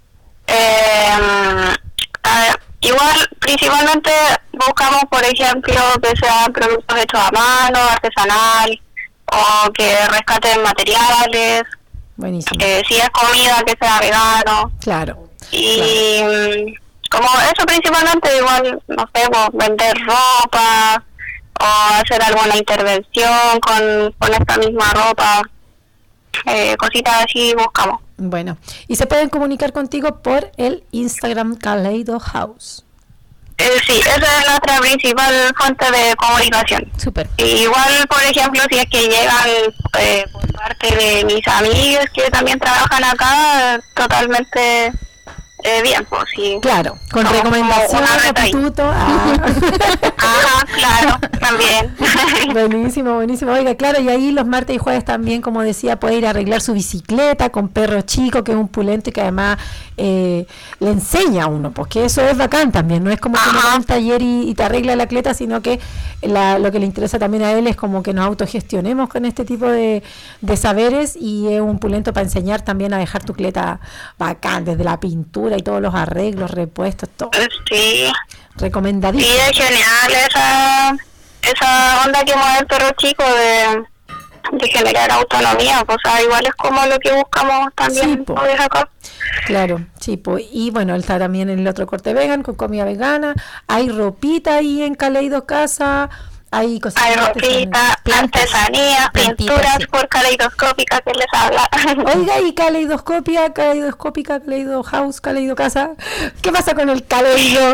Igual, principalmente buscamos, por ejemplo, que sean productos hechos a mano, artesanal, o que rescaten materiales. Buenísimo. Si es comida, que sea vegano. Claro. Y como eso principalmente, igual, no sé, pues, vender ropa o hacer alguna intervención con esta misma ropa. Cositas así buscamos. Bueno, y se pueden comunicar contigo por el Instagram Kaleido House. Sí, esa es nuestra principal fuente de comunicación. Súper. Igual, por ejemplo, si es que llegan por parte de mis amigos que también trabajan acá, totalmente bien, pues sí. Claro, con recomendaciones, apetito. Ajá, claro, también. Buenísimo, buenísimo. Oiga, claro, y ahí los martes y jueves también, como decía, puede ir a arreglar su bicicleta con Perro Chico, que es un pulento y que además le enseña a uno, porque eso es bacán también, no es como que uno va a un taller y te arregla la cleta, sino que lo que le interesa también a él es como que nos autogestionemos con este tipo de saberes, y es un pulento para enseñar también a dejar tu cleta bacán, desde la pintura y todos los arreglos, repuestos, todo. Sí. Recomendadísimo. Sí, es genial esa onda que mueve el Perro Chico de generar autonomía, o sea, igual es como lo que buscamos también desde acá. Claro, sí, pues, y bueno, él está también en el otro corte vegan, con comida vegana, hay ropita ahí en Kaleido Casa, hay cosas. Hay ropita, artesanías, pinturas por caleidoscópica que les habla. Oiga, y caleidoscópica, Kaleido House, Kaleido Casa, ¿qué pasa con el Kaleido?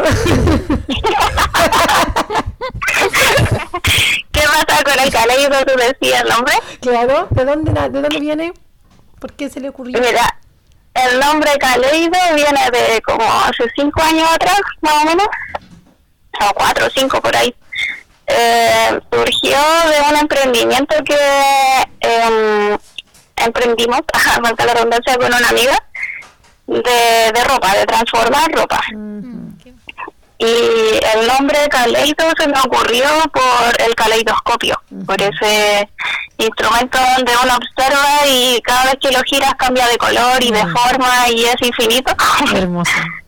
¿Qué pasa con el Kaleido? ¿Tú decías el nombre? Claro, ¿de dónde viene? ¿Por qué se le ocurrió? Mira, el nombre Kaleido viene de como hace 5 años atrás, más o menos, o 4 o 5 por ahí. Surgió de un emprendimiento que emprendimos, valga la redundancia, con una amiga de ropa, de transformar ropa. Y el nombre Kaleido se me ocurrió por el caleidoscopio, por ese instrumento donde uno observa y cada vez que lo giras cambia de color y de forma y es infinito. Hermoso.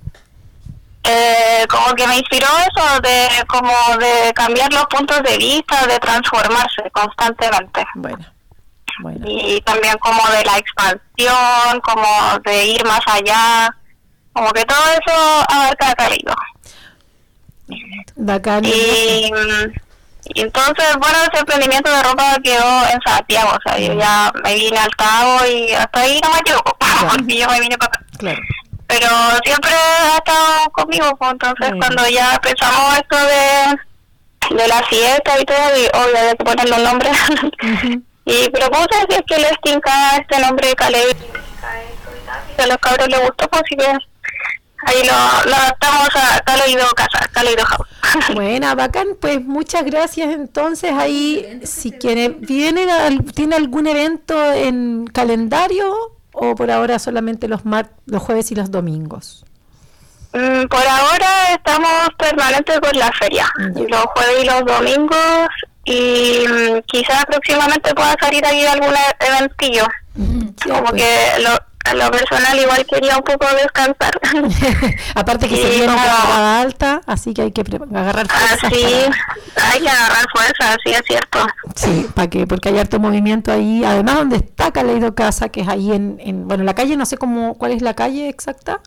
Como que me inspiró eso de cambiar los puntos de vista, de transformarse constantemente. Bueno. Y también como de la expansión, como de ir más allá, como que todo eso abarca Kaleido. Bacán. Y entonces, bueno, ese emprendimiento de ropa quedó en Santiago, o sea, yo ya me vine al Cabo y hasta ahí no me equivoco, porque yo me vine para acá. Claro. Pero siempre ha estado conmigo, pues, entonces cuando ya empezamos esto de la fiesta y todo, y obvio había que ponerle un nombre, y propuse si es que les tinca este nombre de Kaleido, que a los cabros les gustó, pues así que ahí lo adaptamos a Kaleido Casa, Kaleido House. Buena, bacán, pues muchas gracias. Entonces ahí, si quiere, ¿tiene algún evento en calendario o por ahora solamente los jueves y los domingos? Por ahora estamos permanentes con la feria, los jueves y los domingos, y quizás próximamente pueda salir ahí algún eventillo. Como que lo personal igual quería un poco descansar. Aparte que se viene una temporada alta, así que hay que agarrar fuerza. Sí, hay que agarrar fuerza, sí, es cierto. Sí, porque hay harto movimiento ahí. Además, donde está Kaleido Casa, que es ahí bueno, la calle, no sé cuál es la calle exacta.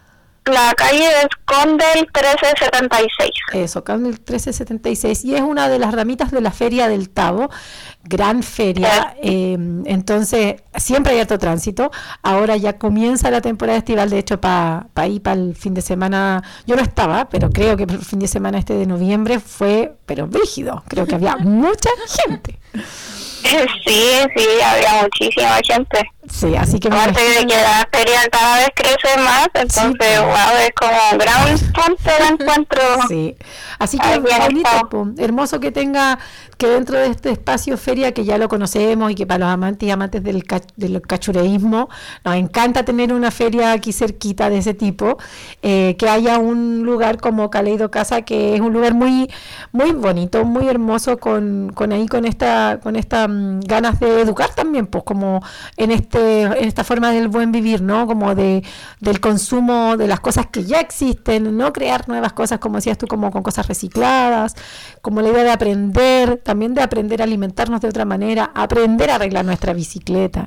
La calle es Condel 1376. Eso, Condel 1376. Y es una de las ramitas de la Feria del Tabo. Gran feria. Entonces, siempre hay harto tránsito. Ahora ya comienza la temporada estival. De hecho, para el fin de semana, yo no estaba, pero creo que el fin de semana de noviembre fue, pero brígido. Creo que había mucha gente. Sí, había muchísima gente. Sí, así que aparte de que la feria cada vez crece más, entonces wow, es como un gran punto de encuentro. Sí, así que bonito, hermoso que dentro de este espacio feria, que ya lo conocemos y que para los amantes y amantes del cachureísmo nos encanta tener una feria aquí cerquita de ese tipo, que haya un lugar como Kaleido Casa, que es un lugar muy muy bonito, muy hermoso, con esta ganas de educar también, pues como en esta forma del buen vivir, ¿no? Como del consumo de las cosas que ya existen, no crear nuevas cosas, como decías tú, como con cosas recicladas, como la idea de aprender, también de aprender a alimentarnos de otra manera, aprender a arreglar nuestra bicicleta,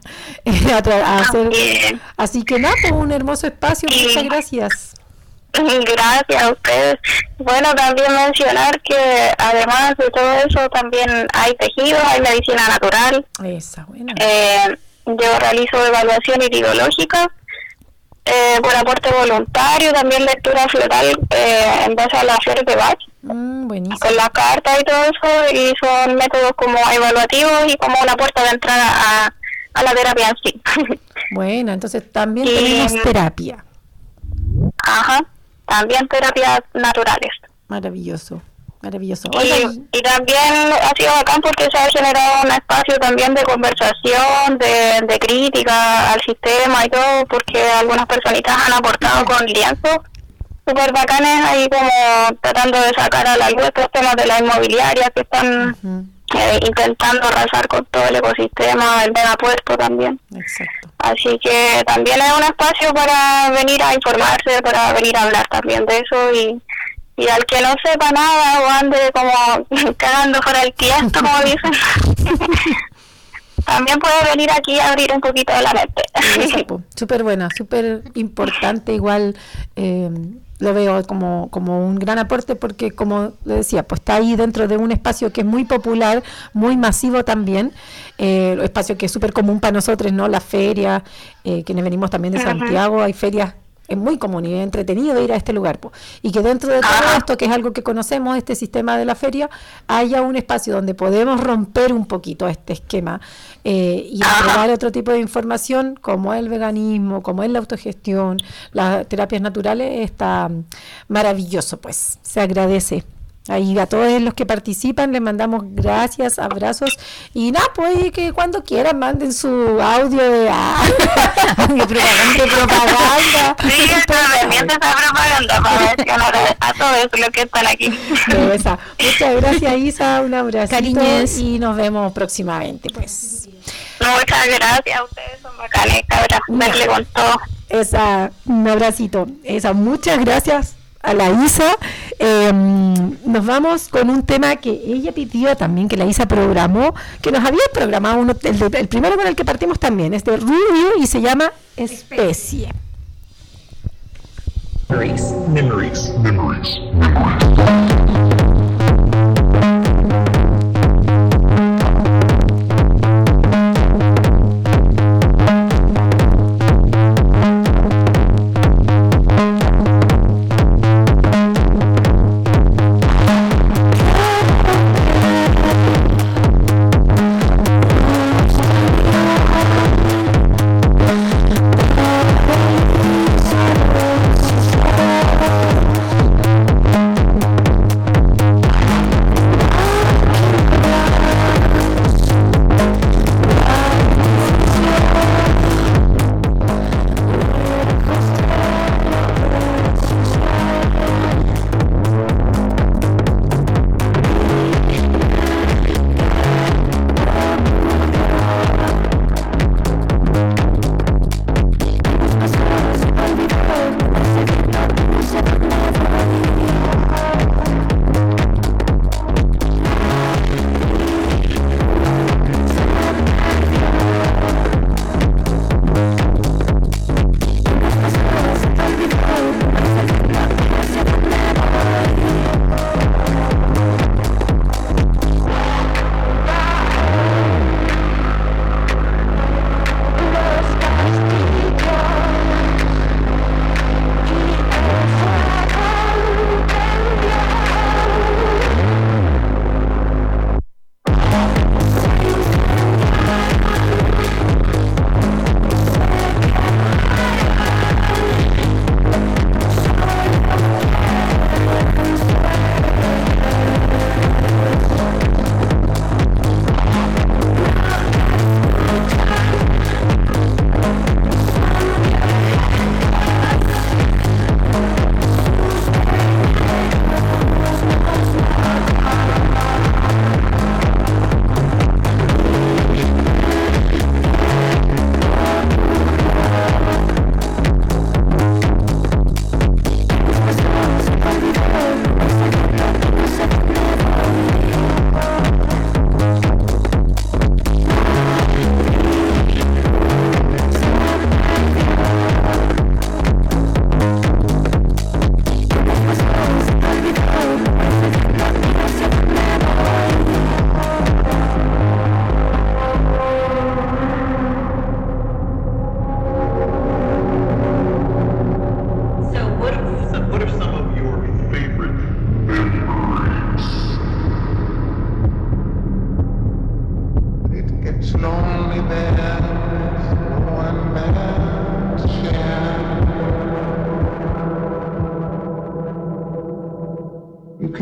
así que nada, pues un hermoso espacio, muchas gracias. Gracias a ustedes. Bueno, también mencionar que además de todo eso también hay tejidos, hay medicina natural. Esa, buena. Yo realizo evaluación iridológica por aporte voluntario, también lectura floral en base a las flores de Bach, con las cartas y todo eso, y son métodos como evaluativos y como una puerta de entrada a la terapia en sí. Bueno, entonces también tenemos terapia. Ajá, también terapias naturales. Maravilloso. Maravilloso. Y también ha sido bacán porque se ha generado un espacio también de conversación, de crítica al sistema y todo, porque algunas personitas han aportado con lienzos súper bacanes ahí como tratando de sacar a la luz estos temas de la inmobiliaria que están intentando arrasar con todo el ecosistema, el megapuerto también. Exacto. Así que también es un espacio para venir a informarse, para venir a hablar también de eso y al que no sepa nada o ande como cagando fuera el tiesto, como dicen, también puede venir aquí a abrir un poquito de la mente. Súper buena, súper importante, igual lo veo como un gran aporte porque, como le decía, pues está ahí dentro de un espacio que es muy popular, muy masivo también, espacio que es súper común para nosotros, ¿no? Las ferias, quienes venimos también de Santiago, hay ferias. Es muy común y es entretenido ir a este lugar, y que dentro de todo esto, que es algo que conocemos, este sistema de la feria, haya un espacio donde podemos romper un poquito este esquema y entregar otro tipo de información como el veganismo, como es la autogestión, las terapias naturales. Está maravilloso, pues se agradece. Ahí a todos los que participan les mandamos gracias, abrazos y nada, pues que cuando quieran manden su audio de propaganda. Sí, también esa propaganda para mencionar a todos los que están aquí. Muchas gracias, Isa, un abrazo y nos vemos próximamente, pues. Muchas gracias, ustedes son bacanes, cabras, verle con todo. Un abracito. Muchas gracias a la Isa. Nos vamos con un tema que ella pidió también, que la Isa programó, que nos había programado el primero con el que partimos también, es de Rubio y se llama Especie. Memories.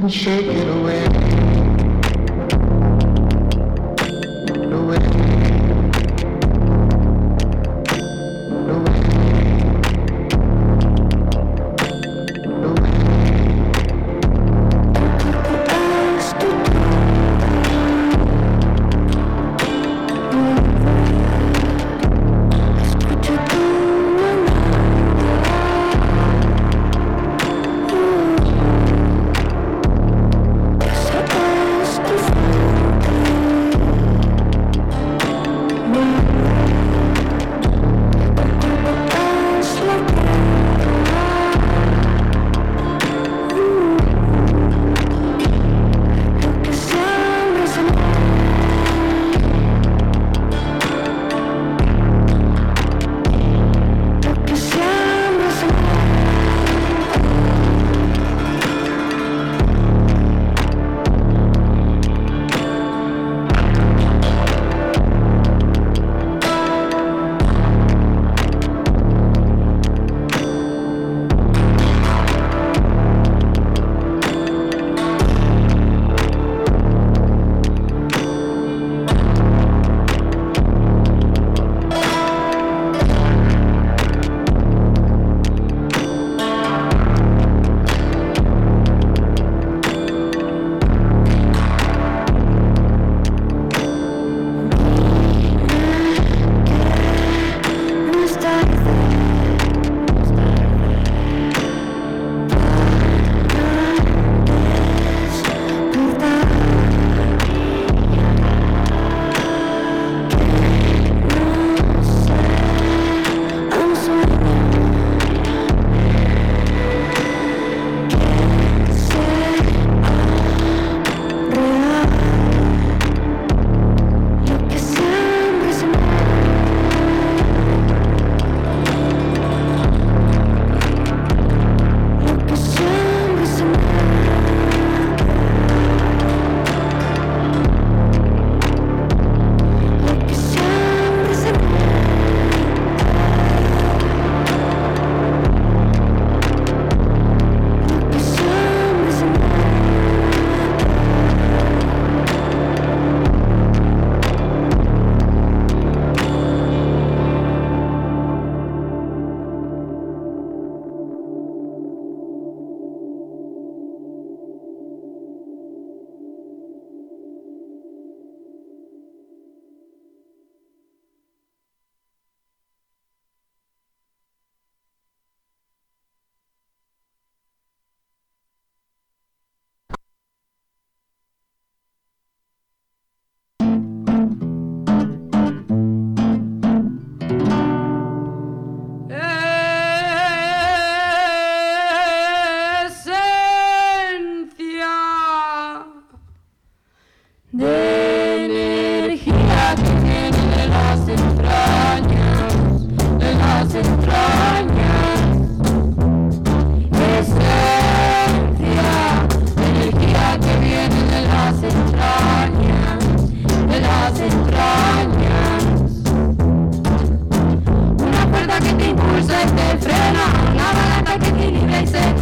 and shake it away.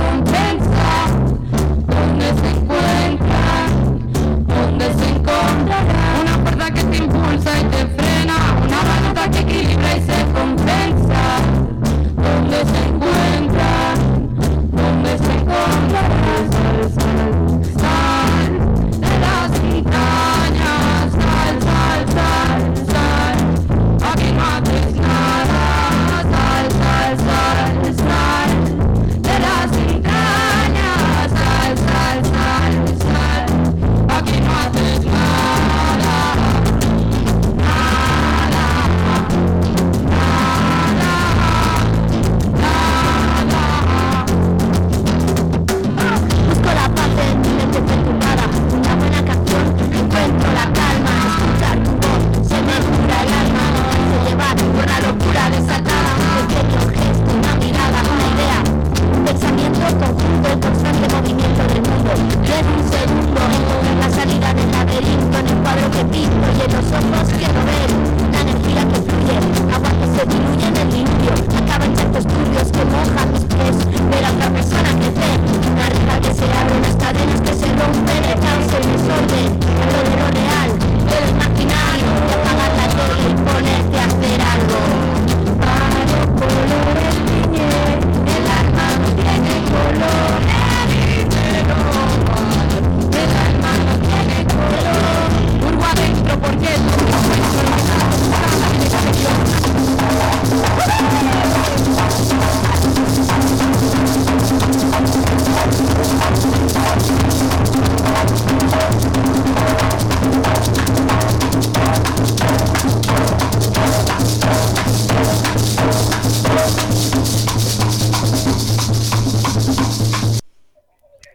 Donde se encuentran, donde se encuentran.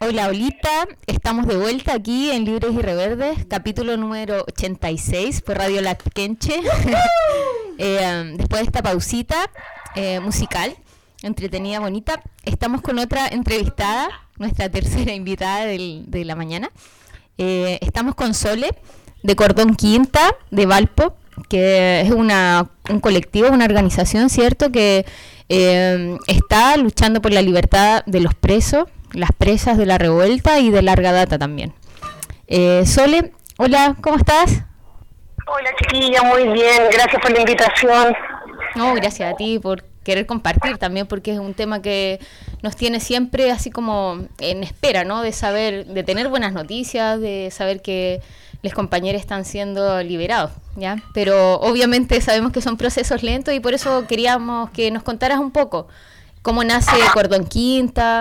Hola, Olita. Estamos de vuelta aquí en Libres y Reverdes, capítulo número 86 por Radio La Quenche. Después de esta pausita musical, entretenida, bonita, estamos con otra entrevistada, nuestra tercera invitada de la mañana. Estamos con Sole, de Cordón Quinta, de Valpo, que es un colectivo, una organización, ¿cierto?, que está luchando por la libertad de los presos, las presas de la revuelta y de larga data también. Sole, hola, ¿cómo estás? Hola chiquilla, muy bien, gracias por la invitación. No, gracias a ti por querer compartir también, porque es un tema que nos tiene siempre así como en espera, ¿no? De saber, de tener buenas noticias, de saber que los compañeros están siendo liberados, ¿ya? Pero obviamente sabemos que son procesos lentos y por eso queríamos que nos contaras un poco cómo nace Cordón Quinta,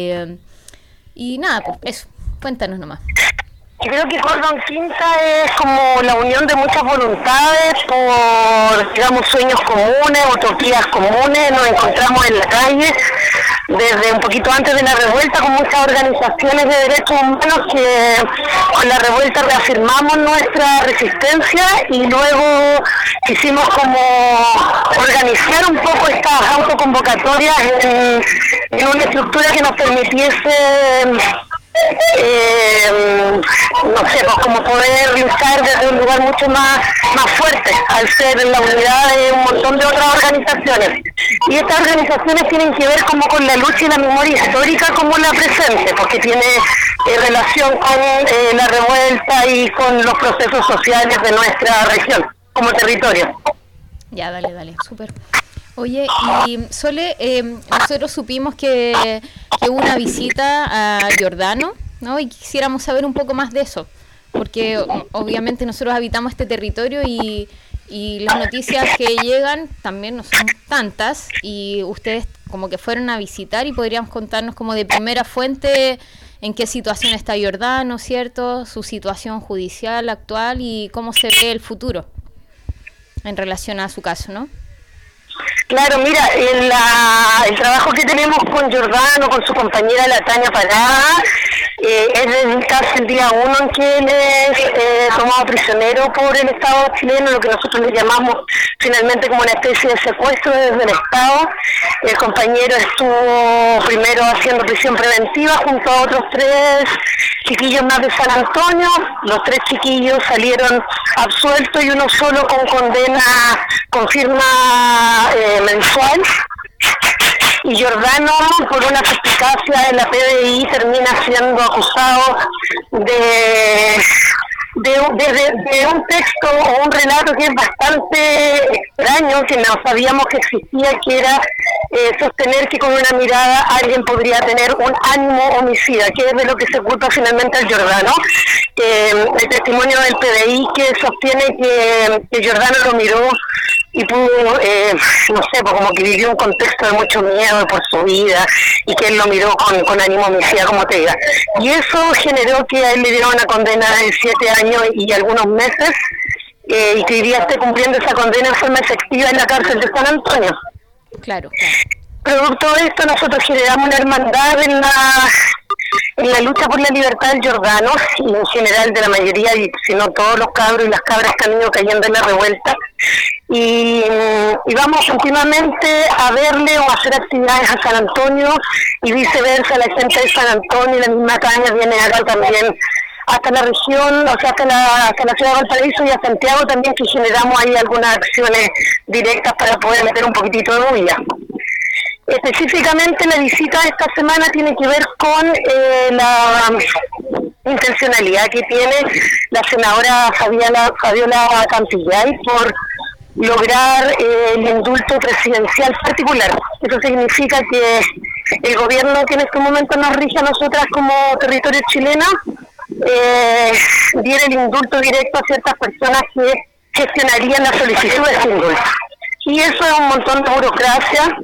y nada, pues eso, cuéntanos nomás. Yo creo que Cordón Quinta es como la unión de muchas voluntades por, digamos, sueños comunes, utopías comunes. Nos encontramos en la calle desde un poquito antes de la revuelta con muchas organizaciones de derechos humanos que con la revuelta reafirmamos nuestra resistencia y luego quisimos como organizar un poco estas autoconvocatorias en una estructura que nos permitiese no sé, pues como poder luchar desde un lugar mucho más fuerte, al ser la unidad de un montón de otras organizaciones. Y estas organizaciones tienen que ver como con la lucha y la memoria histórica como la presente, porque tiene relación con la revuelta y con los procesos sociales de nuestra región como territorio. Ya, dale, súper. Oye, y Sole, nosotros supimos que hubo una visita a Giordano, ¿no? Y quisiéramos saber un poco más de eso, porque obviamente nosotros habitamos este territorio y las noticias que llegan también no son tantas, y ustedes como que fueron a visitar y podríamos contarnos como de primera fuente en qué situación está Giordano, ¿cierto? Su situación judicial actual y cómo se ve el futuro en relación a su caso, ¿no? Claro, mira, el trabajo que tenemos con Giordano, con su compañera la Tania Parada, es desde casi el día 1 en que él es tomado prisionero por el Estado chileno, lo que nosotros le llamamos finalmente como una especie de secuestro desde el Estado. El compañero estuvo primero haciendo prisión preventiva junto a otros 3 chiquillos más de San Antonio. Los 3 chiquillos salieron absueltos y uno solo con condena con firma mensual. Y Giordano, por una suspicacia en la PDI, termina siendo acusado de un texto o un relato que es bastante extraño, que no sabíamos que existía, que era sostener que con una mirada alguien podría tener un ánimo homicida, que es de lo que se culpa finalmente al Giordano. El testimonio del PDI que sostiene que Giordano lo miró y pudo, no sé, pues como que vivió un contexto de mucho miedo por su vida y que él lo miró con ánimo homicida, como te diga. Y eso generó que a él le dieron una condena de 7 años y algunos meses, y que hoy día esté cumpliendo esa condena en forma efectiva en la cárcel de San Antonio. Claro. Producto de esto, nosotros generamos una hermandad en la lucha por la libertad del Giordano y en general de la mayoría, y si no todos los cabros y las cabras que han ido cayendo en la revuelta, y vamos continuamente a verle o a hacer actividades a San Antonio y viceversa. La gente de San Antonio y la misma Tania viene acá también hasta la región, o sea, hasta la ciudad de Valparaíso y a Santiago también, que generamos ahí algunas acciones directas para poder meter un poquitito de bulla. Específicamente la visita de esta semana tiene que ver con la intencionalidad que tiene la senadora Fabiola Campillay por lograr el indulto presidencial particular. Eso significa que el gobierno que en este momento nos rige a nosotras como territorio chileno diera el indulto directo a ciertas personas que gestionarían la solicitud de ese indulto. Y eso es un montón de burocracia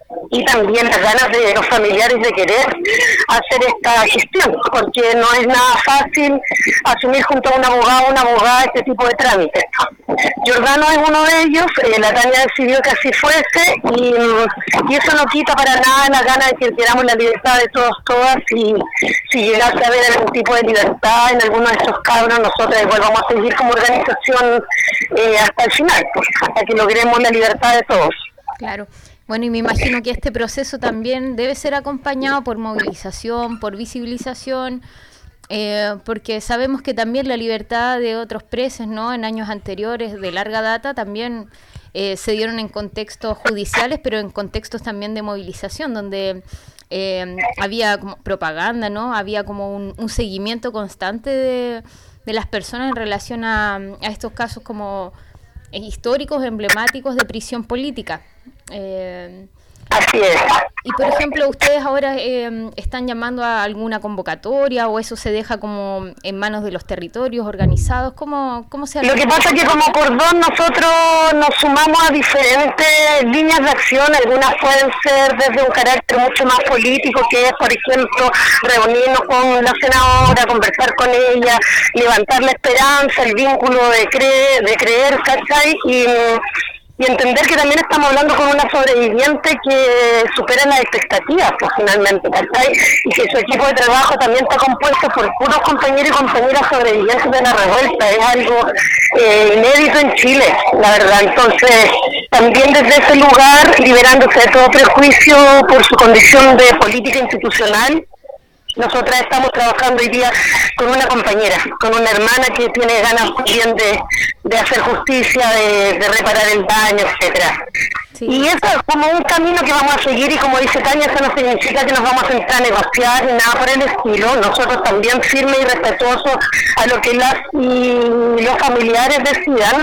y también las ganas de los familiares de querer hacer esta gestión, porque no es nada fácil asumir junto a un abogado o una abogada este tipo de trámites. Giordano es uno de ellos, la Tania decidió que así fuese, y eso no quita para nada la gana de que queramos la libertad de todos, todas, y si llegase a haber algún tipo de libertad en alguno de estos cabros, nosotros igual vamos a seguir como organización hasta el final, pues, hasta que logremos la libertad de todos. Claro. Bueno, y me imagino que este proceso también debe ser acompañado por movilización, por visibilización, porque sabemos que también la libertad de otros presos, ¿no?, en años anteriores de larga data también se dieron en contextos judiciales, pero en contextos también de movilización, donde había como propaganda, ¿no? Había como un seguimiento constante de las personas en relación a estos casos como históricos, emblemáticos de prisión política. Así es. Y por ejemplo, ¿ustedes ahora están llamando a alguna convocatoria o eso se deja como en manos de los territorios organizados? ¿Cómo se hace? Lo que pasa es que como Cordón nosotros nos sumamos a diferentes líneas de acción, algunas pueden ser desde un carácter mucho más político, que es, por ejemplo, reunirnos con la senadora, conversar con ella, levantar la esperanza, el vínculo de creer, ¿cachai? Y entender que también estamos hablando con una sobreviviente que supera las expectativas, pues, finalmente, ¿cachai? Y que su equipo de trabajo también está compuesto por puros compañeros y compañeras sobrevivientes de la revuelta. Es algo inédito en Chile, la verdad. Entonces, también desde ese lugar, liberándose de todo prejuicio por su condición de política institucional, nosotras estamos trabajando hoy día con una compañera, con una hermana que tiene ganas también de hacer justicia, de reparar el daño, etcétera. Sí. Y eso es como un camino que vamos a seguir, y como dice Tania, eso no significa que nos vamos a sentar a negociar ni nada por el estilo. Nosotros también firmes y respetuosos a lo que las y los familiares decidan.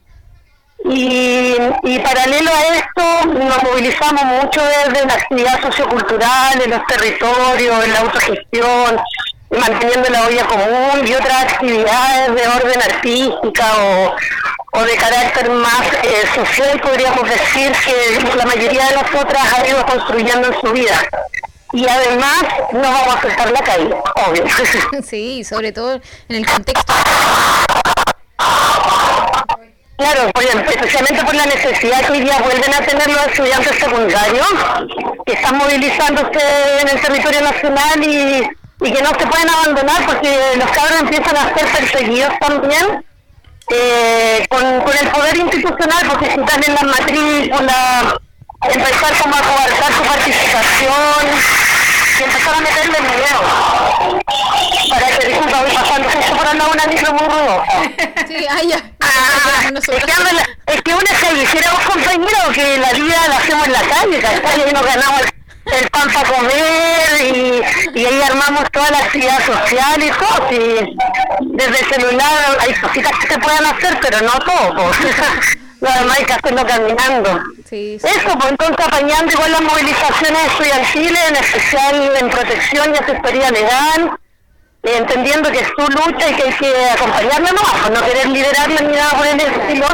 Y paralelo a esto nos movilizamos mucho desde la actividad sociocultural, en los territorios, en la autogestión, manteniendo la olla común y otras actividades de orden artística o de carácter más social, podríamos decir, que la mayoría de nosotras ha ido construyendo en su vida. Y además no vamos a soltar la calle, obvio. Sí, sobre todo en el contexto. Claro, especialmente por la necesidad que hoy día vuelven a tener los estudiantes secundarios, que están movilizándose en el territorio nacional y que no se pueden abandonar, porque los cabros empiezan a ser perseguidos también con el poder institucional, porque si están en la matrícula, empezar como a coartar su participación y empezar a meterle miedo. Para que, disculpa, voy pasando justo por al lado una micro muy ruidosa. Sí, ya. Es que una se hiciera un compañero que la vida la hacemos en la calle, ¿cachai? Y ahí nos ganamos el pan para comer y ahí armamos toda la actividad social y todo. Y desde el celular hay cositas que se pueden hacer, pero no todo. Lo demás hay que hacerlo caminando. Sí. Eso, pues entonces apañando igual las movilizaciones estudiantiles, en especial en protección y asesoría legal, entendiendo que es su lucha y que hay que acompañarla, no querer liderarla ni nada por el estilo.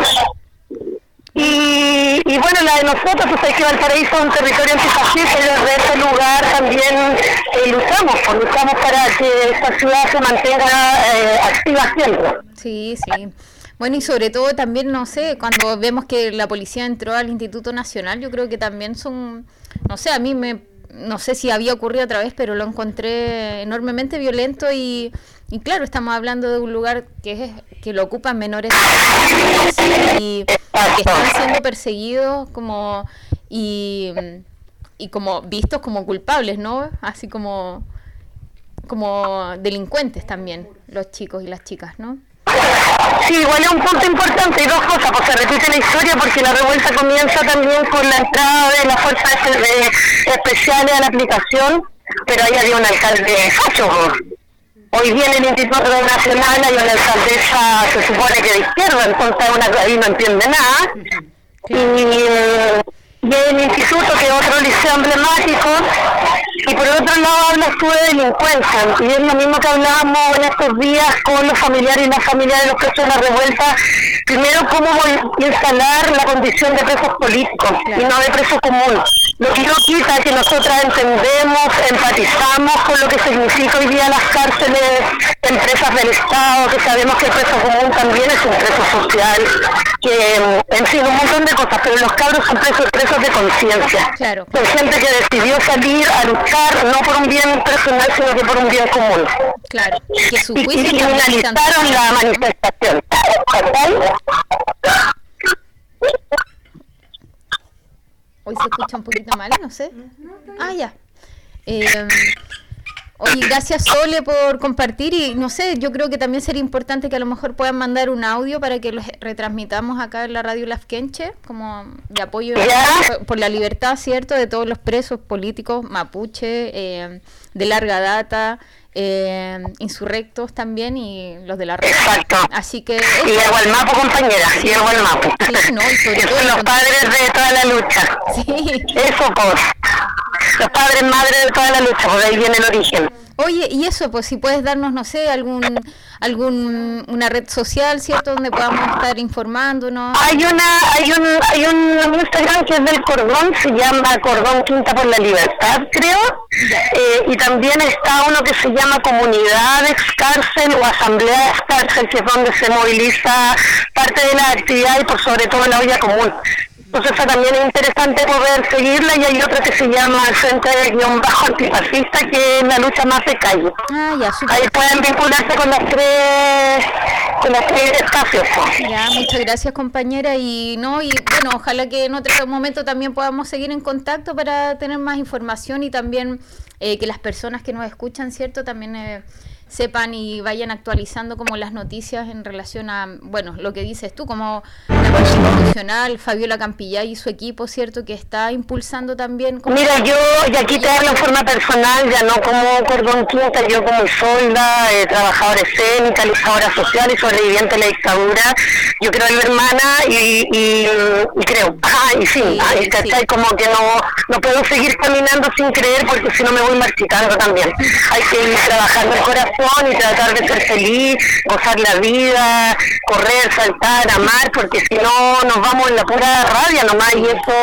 Y bueno, la de nosotros, pues hay que Valparaíso es un territorio antifascista, y desde ese lugar también luchamos para que esta ciudad se mantenga activa siempre. Sí. Bueno, y sobre todo también, no sé, cuando vemos que la policía entró al Instituto Nacional, yo creo que también son, no sé, no sé si había ocurrido otra vez, pero lo encontré enormemente violento y claro, estamos hablando de un lugar que lo ocupan menores y que están siendo perseguidos como y como vistos como culpables, ¿no? Así como delincuentes también, los chicos y las chicas, ¿no? Sí, igual es un punto importante, y dos cosas, pues se repite la historia porque la revuelta comienza también con la entrada de las fuerzas especiales a la aplicación, pero ahí había un alcalde facho. Hoy viene el Instituto Nacional, hay una alcaldesa, se supone que de izquierda, entonces ahí no entiende nada. Y el instituto, que es otro liceo emblemático, y por otro lado hablas tú de delincuencia, y es lo mismo que hablábamos en estos días con los familiares y las familias de los presos de la revuelta. Primero, cómo instalar la condición de presos políticos y no de preso común, Lo que no quita que nosotras entendemos, empatizamos con lo que significa hoy día las cárceles, empresas del Estado, que sabemos que el preso común también es un preso social, que en fin, un montón de cosas, pero los cabros son presos de conciencia. Claro. Son gente que decidió salir a luchar no por un bien personal, sino que por un bien común. Claro. Que su Y juicio criminalizaron la manifestación. Hoy se escucha un poquito mal, no sé. Ah, ya. Oye, gracias Sole por compartir y no sé, yo creo que también sería importante que a lo mejor puedan mandar un audio para que los retransmitamos acá en la radio Lafkenche, como de apoyo por la libertad, ¿cierto?, de todos los presos políticos mapuche, de larga data, insurrectos también y los de la red. Exacto. Así que y el Gualmapu, compañera, y el Gualmapu. Sí, no, y sobre que todo son los padres de toda la lucha. Sí. Eso, pues. Los padres, madres de toda la lucha, por ahí viene el origen. Oye, y eso, pues si puedes darnos, no sé, una red social, ¿cierto?, donde podamos estar informándonos. Hay un Instagram que es del Cordón, se llama Cordón Quinta por la Libertad, creo. Y también está uno que se llama Comunidad Excárcel o Asamblea Excárcel, que es donde se moviliza parte de la actividad y por sobre todo la olla común. Entonces también es interesante poder seguirla, y hay otra que se llama Frente _Antifascista, que es la lucha más de calle. Ah, ya, ahí pueden vincularse con las tres espacios. Ya, muchas gracias, compañera, y bueno, ojalá que en otro momento también podamos seguir en contacto para tener más información y también que las personas que nos escuchan, ¿cierto?, también sepan y vayan actualizando como las noticias en relación a, bueno, lo que dices tú, como la Corte Constitucional, Fabiola Campillay y su equipo, ¿cierto?, que está impulsando también. Como... Mira, yo, y aquí te hablo en forma personal, ya no como Cordón Quinta, yo como Isolda, trabajadora escénica, luchadora social y sobreviviente de la dictadura, yo creo en mi hermana y creo, ¿cachai? Como que no puedo seguir caminando sin creer, porque si no me voy marchitando también. Hay que ir trabajando el corazón y tratar de ser feliz, gozar la vida, correr, saltar, amar, porque si no nos vamos en la pura rabia nomás,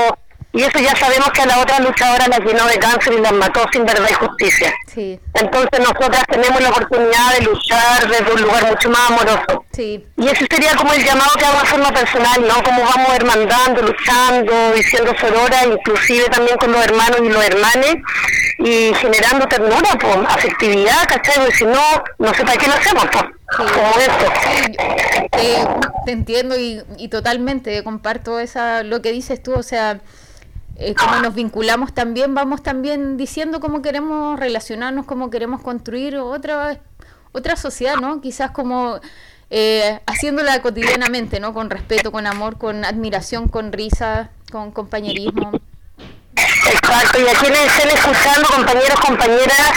y eso ya sabemos que a la otra luchadora la llenó de cáncer y las mató sin verdad y justicia. Sí. Entonces nosotras tenemos la oportunidad de luchar desde un lugar mucho más amoroso. Sí. Y ese sería como el llamado que hago de forma personal, ¿no? Como vamos hermandando, luchando, diciendo sorora, inclusive también con los hermanos y los hermanes, y generando ternura, pues, afectividad, ¿cachai? Porque si no sé para qué lo hacemos, pues. Sí. Como esto. Sí, te entiendo y totalmente comparto lo que dices tú, o sea, como nos vinculamos también, vamos también diciendo cómo queremos relacionarnos, cómo queremos construir otra sociedad, ¿no? Quizás como haciéndola cotidianamente, ¿no? Con respeto, con amor, con admiración, con risa, con compañerismo. Exacto, y a quienes estén escuchando, compañeros, compañeras,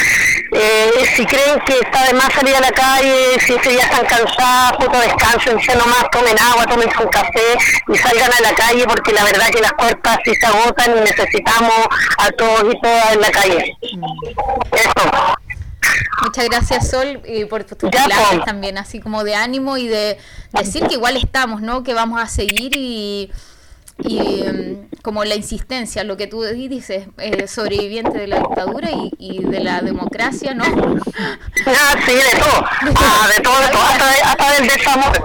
si creen que está de más salir a la calle, si ese día están cansadas, descansen, nomás, tomen agua, tomen un café y salgan a la calle, porque la verdad que las puertas sí se agotan y necesitamos a todos y todas en la calle. Eso. Muchas gracias, Sol, por tus palabras también, así como de ánimo y de decir que igual estamos, ¿no? Que vamos a seguir y como la insistencia, lo que tú dices, sobreviviente de la dictadura y de la democracia, ¿no? Sí, de todo, hasta del desamor.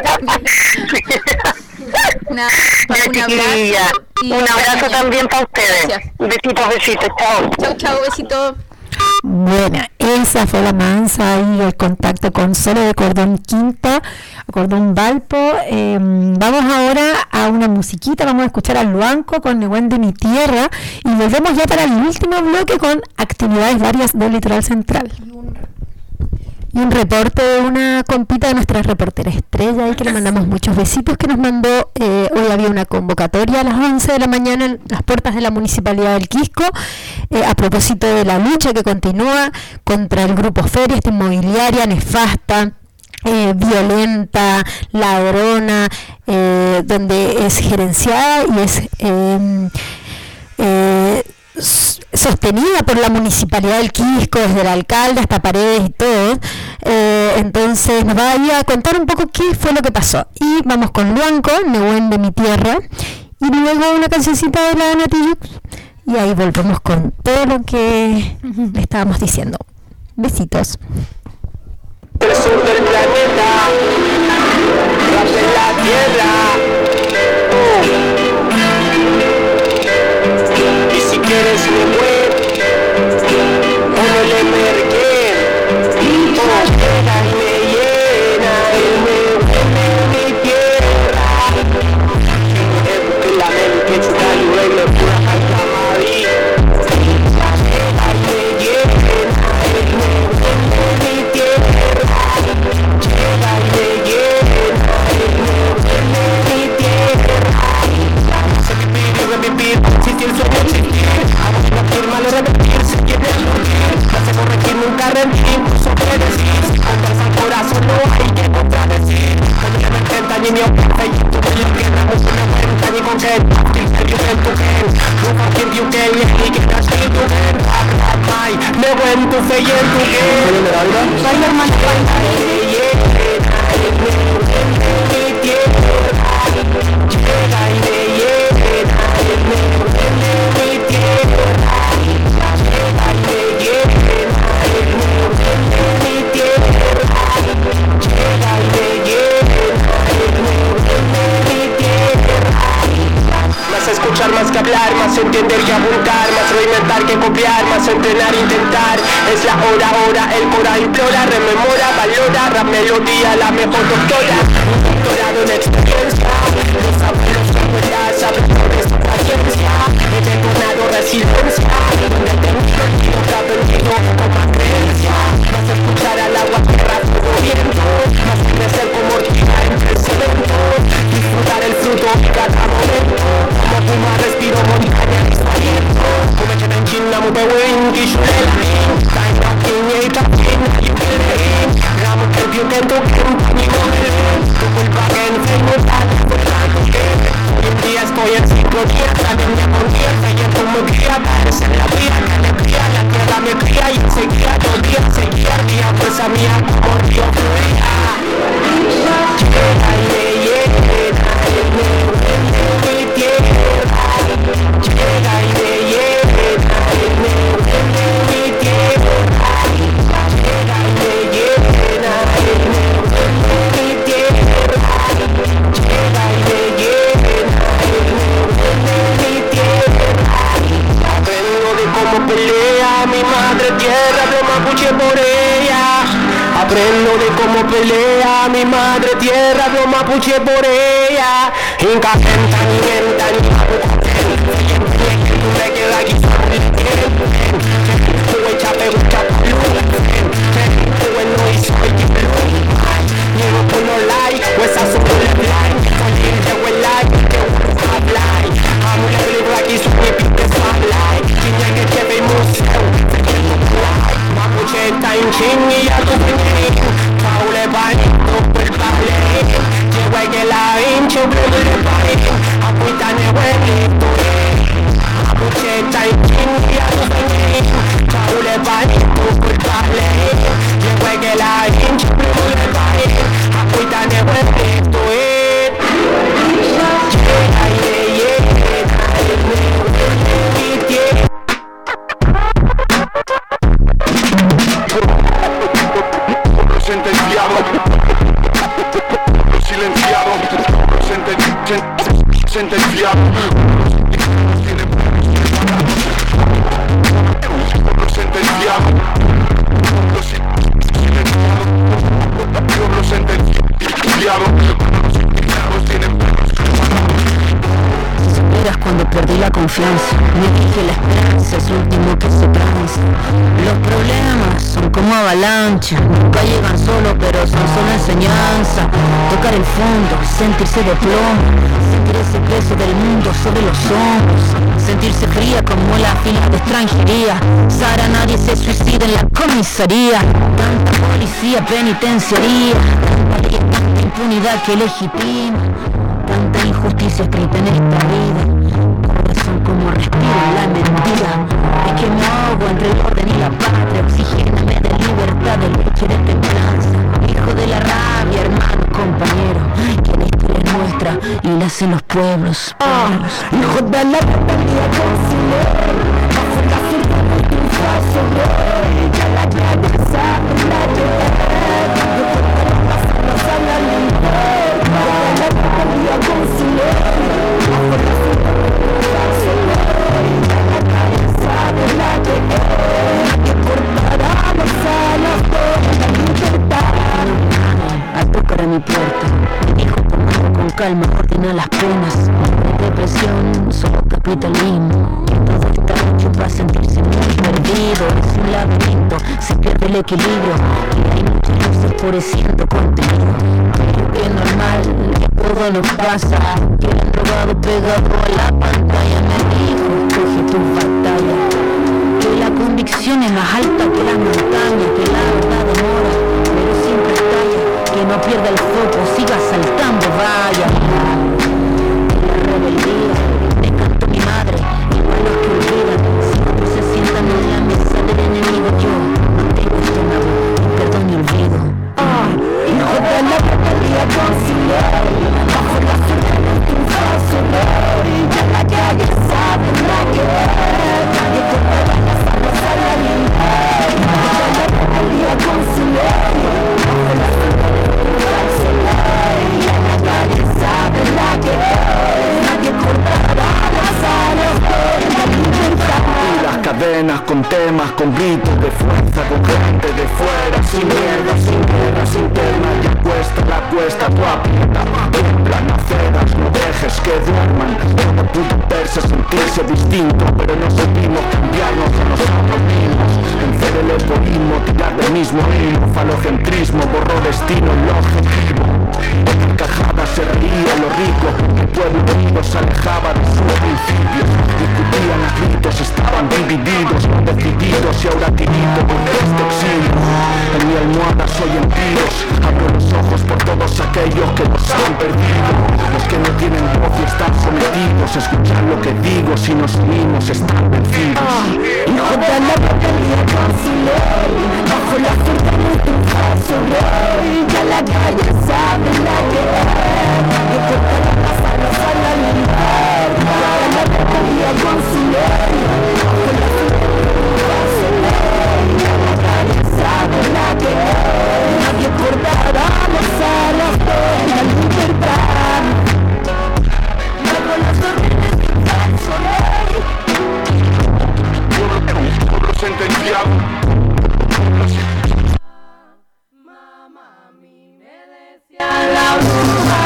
Un abrazo también para ustedes. Besitos, chao, besito. Bueno, esa fue la mansa y el contacto con Sole de Cordón Quinta, Cordón Valpo. Vamos ahora a una musiquita, vamos a escuchar a Luanco con Nehuen de mi tierra y volvemos ya para el último bloque con actividades varias del Litoral Central. Y un reporte de una compita de nuestra reportera estrella y que le mandamos muchos besitos, que nos mandó, hoy había una convocatoria a las 11 de la mañana en las puertas de la Municipalidad del Quisco, a propósito de la lucha que continúa contra el Grupo Feria, esta inmobiliaria nefasta, violenta, ladrona, donde es gerenciada y es sostenida por la Municipalidad del Quisco, desde el alcalde hasta Paredes y todo. Entonces nos va a ir a contar un poco qué fue lo que pasó. Y vamos con Luanco, Nehuen de mi tierra, y luego una cancioncita de la Nati Jux, Y ahí volvemos con todo lo que le estábamos diciendo. Besitos. El sur del planeta, rap de la tierra. Y si quieres le web, ponele merquén. Llega y me llena, y me huele mi tierra. En la mente chuta y luego pura calcamarí. Llega y me llena, y me huele mi tierra. Llega y me llena, y me huele mi tierra. Se vivir y revivir, si el sueño existir. No firma lo repetir, si quieres morir. No se corregir, nunca rendir, incluso predecir. Contra el corazón no hay que contradecir. Cuando me enfrentan y me ofrece y tú me lo pierdas. No se me cuentan y con que el you can to can. No fucking you can, y que te has visto en rap, my. Me buen tu fe y en tu que. Soy la hermana de mi tierra. Llega y me llena, y me huele mi tierra. Llega y me llena, y me huele mi tierra. Llega y me llena, y me huele mi tierra. Más escuchar, más que hablar, más entender que abulcar, más reinventar que copiar, más entrenar, intentar. Es la hora, el cora implora, rememora, valora, rap melodía, la mejor doctora. Doctorado en experiencia, los abuelos que abuelas, sabedores de paciencia. He detonado resiliencia, donde tengo sentido que ha aprendido con más creencia. Más escuchar al agua, tierra, fuego, viento, más crecer como orquídea en crecimiento. Disfrutar el fruto de cada momento. Como fuma, respiro montaña, desaliento. Come che ben chinna, mute winky, shulelain. Time knocking, yay, tapping, you can lean. Ramo che più tento che un panino melén. Tu culpa que en Facebook dale, por tanto que hoy en día estoy en sincronía. Salen de concierto y en tu me cría. Parece la vida, que alegría, la tierra me cría. Y enseguida, dos días, seguía el día. Fuerza mía, como río fluía. Llega y me llena, y me huele mi tierra. Llega y me llena, y me huele mi tierra. Llega y me llena, y me huele mi tierra. Llega y me llena, y me huele mi tierra. Aprendo de cómo pelea mi madre tierra, lo mapuche por ella. Aprendo de cómo pelea mi madre tierra, lo mapuche por ella. Inca pentan y mentan y mapuchen. Me queda aquí sobre el tiempo. Tuve chape, bueno y soy Llevo por no like, pues a su blind. Salir de buen like, que un blind. Amo la película aquí, soy mi pinte spotlight. Chiña que lleve y museo, mapuche está en ching y ya tu fin. Paule panito, pues pable. Llego a que la hincho, pero le pare. Apuita ne buenito, mapuche está en ching y ya tu fin. Paule panito, pues pable. Llego a que la hincho, pero le pare. Apuita ne buenito, llega y me llena, y me huele mi tierra. Sentenciado, silenciado, sentenciado, sentenciado, cuando perdí la confianza, me dije la esperanza es lo último que se tranza. Los problemas son como avalanchas, nunca llegan solo pero son solo enseñanza. Tocar el fondo, sentirse de plomo, sentir ese peso del mundo sobre los hombros, sentirse fría como la fila de extranjería. Sara, nadie se suicida en la comisaría. Tanta policía, penitenciaría, tanta impunidad que legitima, tanta injusticia escrita en esta vida. Corazón como respiro en la mentira, es que me ahogo entre el orden y la patria. Oxigéname de libertad, de leche, de templanza. Hijo de la rabia, hermano, compañero, que la historia es nuestra, cultura y nace en los pueblos. Hijo de la rebelión con su ley, bajo la fuerza del triunfo sobre ella la calle sabe la que es. Yo cortaré las alas a la libertad. Hijo de la rebelión con su ley, bajo la fuerza del triunfo sobre ella la calle sabe la que es. Que cortará las alas por la libertad. Al tocar a mi puerta, dijo tomando con calma, ordena las penas. Depresión, solo capitalismo. Todo está hecho para sentirse muy perdido. Es un laberinto, se pierde el equilibrio y hay muchas luces floreciendo contenido. Creo que es normal, que todo nos pasa. Que el drogado pegado a la pantalla me dijo, coge tu batalla. Que la convicción es más alta que las montañas, que la verdad demora, pero siempre estalla. Que no pierda el foco, siga saltando, vaya. La rebeldía, me cantó mi madre, igual los que olvidan. Si otros se sientan en la mesa del enemigo, yo no tengo estómago, ni perdón ni olvido. Hijo de la rebelión con su ley, bajo la fuerza del triunfo sobre ella la calle sabe la que es. Nadie cortará las alas a la libertad. Hijo de la rebelión con su ley, bajo la fuerza del triunfo sobre ella la calle sabe la que es. Nadie cortará las alas por la libertad. Las cadenas con temas, con gritos de fuerza, con gente de fuera, sin miedo, sin guerras internas, ya cuesta la cuesta, tu aprieta, tiemblan aceras, no dejes que duerman, todo pudo verse, sentirse distinto, pero no sentimos cambiarnos a nosotros mismos, vencer el egoísmo, tirar del mismo hilo, falocentrismo, borró destino en lo objetivo, en carcajadas se reía lo rico, el pueblo unido se alejaba de sus principios, discutían a gritos, estaban divididos, no decididos y ahora tirito con este exilio. En mi almohada soy en tiros, abro los ojos por todos aquellos que nos han perdido, los que no tienen voz y están sometidos, escuchar lo que digo, si nos unimos están vencidos. Hijo de la rebelión con su ley, bajo la fuerza del triunfo sobre ella la calle sabe la que es. Que cortará las alas a la libertad. Hijo de la rebelión con su ley, bajo la fuerza del triunfo sobre ella la calle sabe la que es. Nadie cortará las alas por la libertad. Bajo las órdenes de un falso rey. Pueblo sentenciado. La bruja,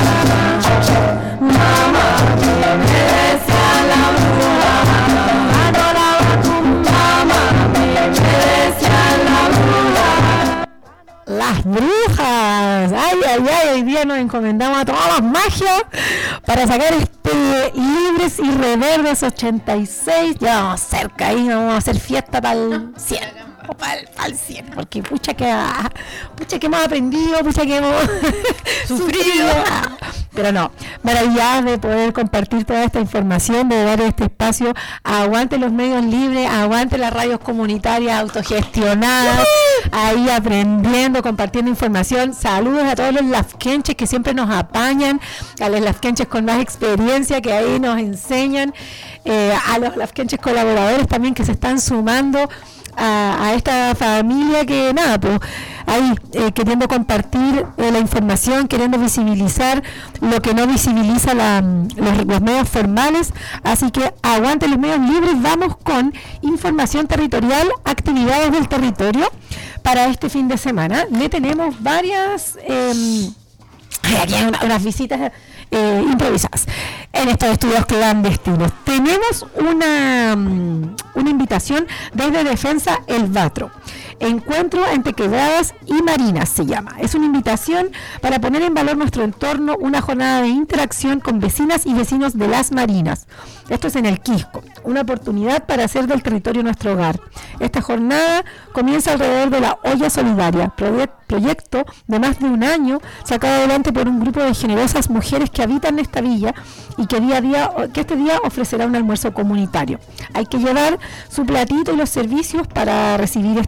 mamá, me decía la bruja, adoraba tu mamá, me decía la bruja. Las brujas, ay, ay, ay, hoy día nos encomendamos a todas las magias para sacar Libres y Reverdes 86, ya vamos cerca ahí, vamos a hacer fiesta para el 100. Para el 100, porque pucha que hemos aprendido, pucha que hemos sufrido, pero no, maravillada de poder compartir toda esta información, de dar este espacio. Aguante los medios libres, aguante las radios comunitarias autogestionadas, ahí aprendiendo, compartiendo información. Saludos a todos los lafkenches que siempre nos apañan, a los lafkenches con más experiencia que ahí nos enseñan, a los lafkenches colaboradores también que se están sumando a esta familia, que nada, pues ahí queriendo compartir la información, queriendo visibilizar lo que no visibiliza los medios formales. Así que aguante los medios libres. Vamos con información territorial, actividades del territorio para este fin de semana. Le tenemos varias aquí hay unas visitas improvisadas en estos estudios clandestinos. Tenemos una invitación desde Defensa El Batro. Encuentro entre quebradas y marinas se llama. Es una invitación para poner en valor nuestro entorno, una jornada de interacción con vecinas y vecinos de las marinas. Esto es en el Quisco, una oportunidad para hacer del territorio nuestro hogar. Esta jornada comienza alrededor de la Olla Solidaria, proyecto de más de un año sacado adelante por un grupo de generosas mujeres que habitan esta villa y que este día ofrecerá un almuerzo comunitario. Hay que llevar su platito y los servicios para recibir este almuerzo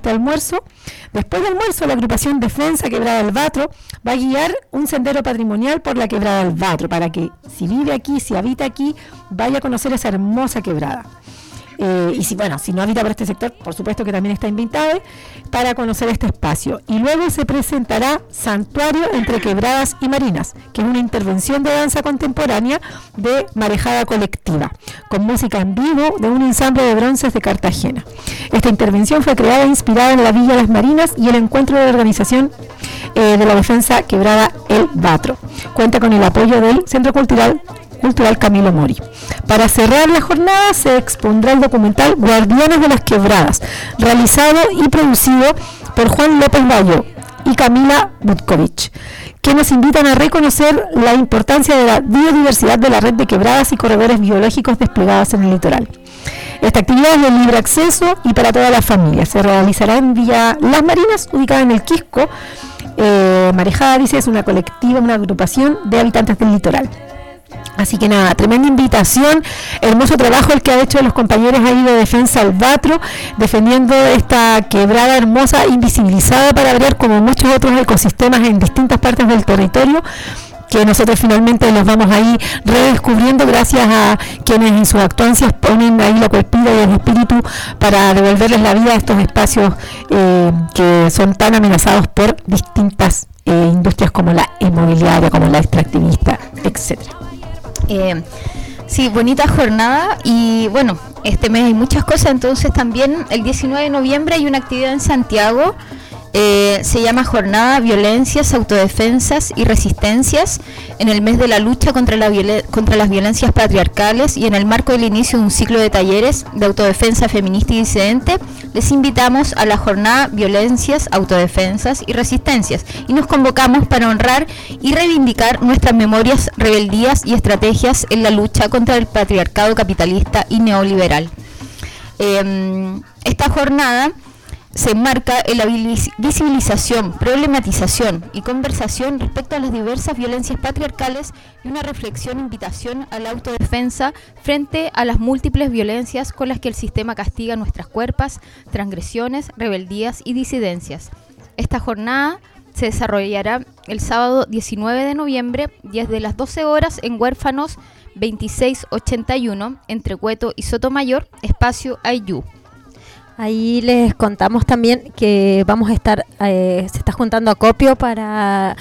almuerzo. Después del almuerzo, la agrupación Defensa Quebrada del Batro va a guiar un sendero patrimonial por la Quebrada del Batro, para que si vive aquí, si habita aquí, vaya a conocer esa hermosa quebrada. Y si no habita por este sector, por supuesto que también está invitado para conocer este espacio. Y luego se presentará Santuario entre Quebradas y Marinas, que es una intervención de danza contemporánea de marejada colectiva, con música en vivo de un ensamble de bronces de Cartagena. Esta intervención fue creada e inspirada en la Villa Las Marinas y el encuentro de la organización de la Defensa Quebrada El Batro. Cuenta con el apoyo del Centro Cultural Camilo Mori. Para cerrar la jornada se expondrá el documental Guardianes de las Quebradas, realizado y producido por Juan López Bayo y Camila Butkovich, que nos invitan a reconocer la importancia de la biodiversidad de la red de quebradas y corredores biológicos desplegados en el litoral. Esta actividad es de libre acceso y para toda la familia. Se realizará en Villa Las Marinas, ubicada en el Quisco. Marejada, dice, es una colectiva, una agrupación de habitantes del litoral. Así que nada, tremenda invitación, hermoso trabajo el que ha hecho los compañeros ahí de Defensa El Batro, defendiendo esta quebrada hermosa, invisibilizada para ver como muchos otros ecosistemas en distintas partes del territorio, que nosotros finalmente los vamos ahí redescubriendo gracias a quienes en sus actuancias ponen ahí la cuerpita y el espíritu para devolverles la vida a estos espacios que son tan amenazados por distintas industrias como la inmobiliaria, como la extractivista, etcétera. Sí, bonita jornada y bueno, este mes hay muchas cosas, entonces también el 19 de noviembre hay una actividad en Santiago, se llama Jornada Violencias, Autodefensas y Resistencias en el mes de la lucha contra las violencias patriarcales y en el marco del inicio de un ciclo de talleres de autodefensa feminista y disidente. Les invitamos a la jornada Violencias, Autodefensas y Resistencias y nos convocamos para honrar y reivindicar nuestras memorias, rebeldías y estrategias en la lucha contra el patriarcado capitalista y neoliberal. Esta jornada se enmarca en la visibilización, problematización y conversación respecto a las diversas violencias patriarcales y una reflexión e invitación a la autodefensa frente a las múltiples violencias con las que el sistema castiga nuestras cuerpos, transgresiones, rebeldías y disidencias. Esta jornada se desarrollará el sábado 19 de noviembre desde las 12 horas en Huérfanos 2681 entre Cueto y Sotomayor, espacio Ayú. Ahí les contamos también que vamos a estar, se está juntando acopio para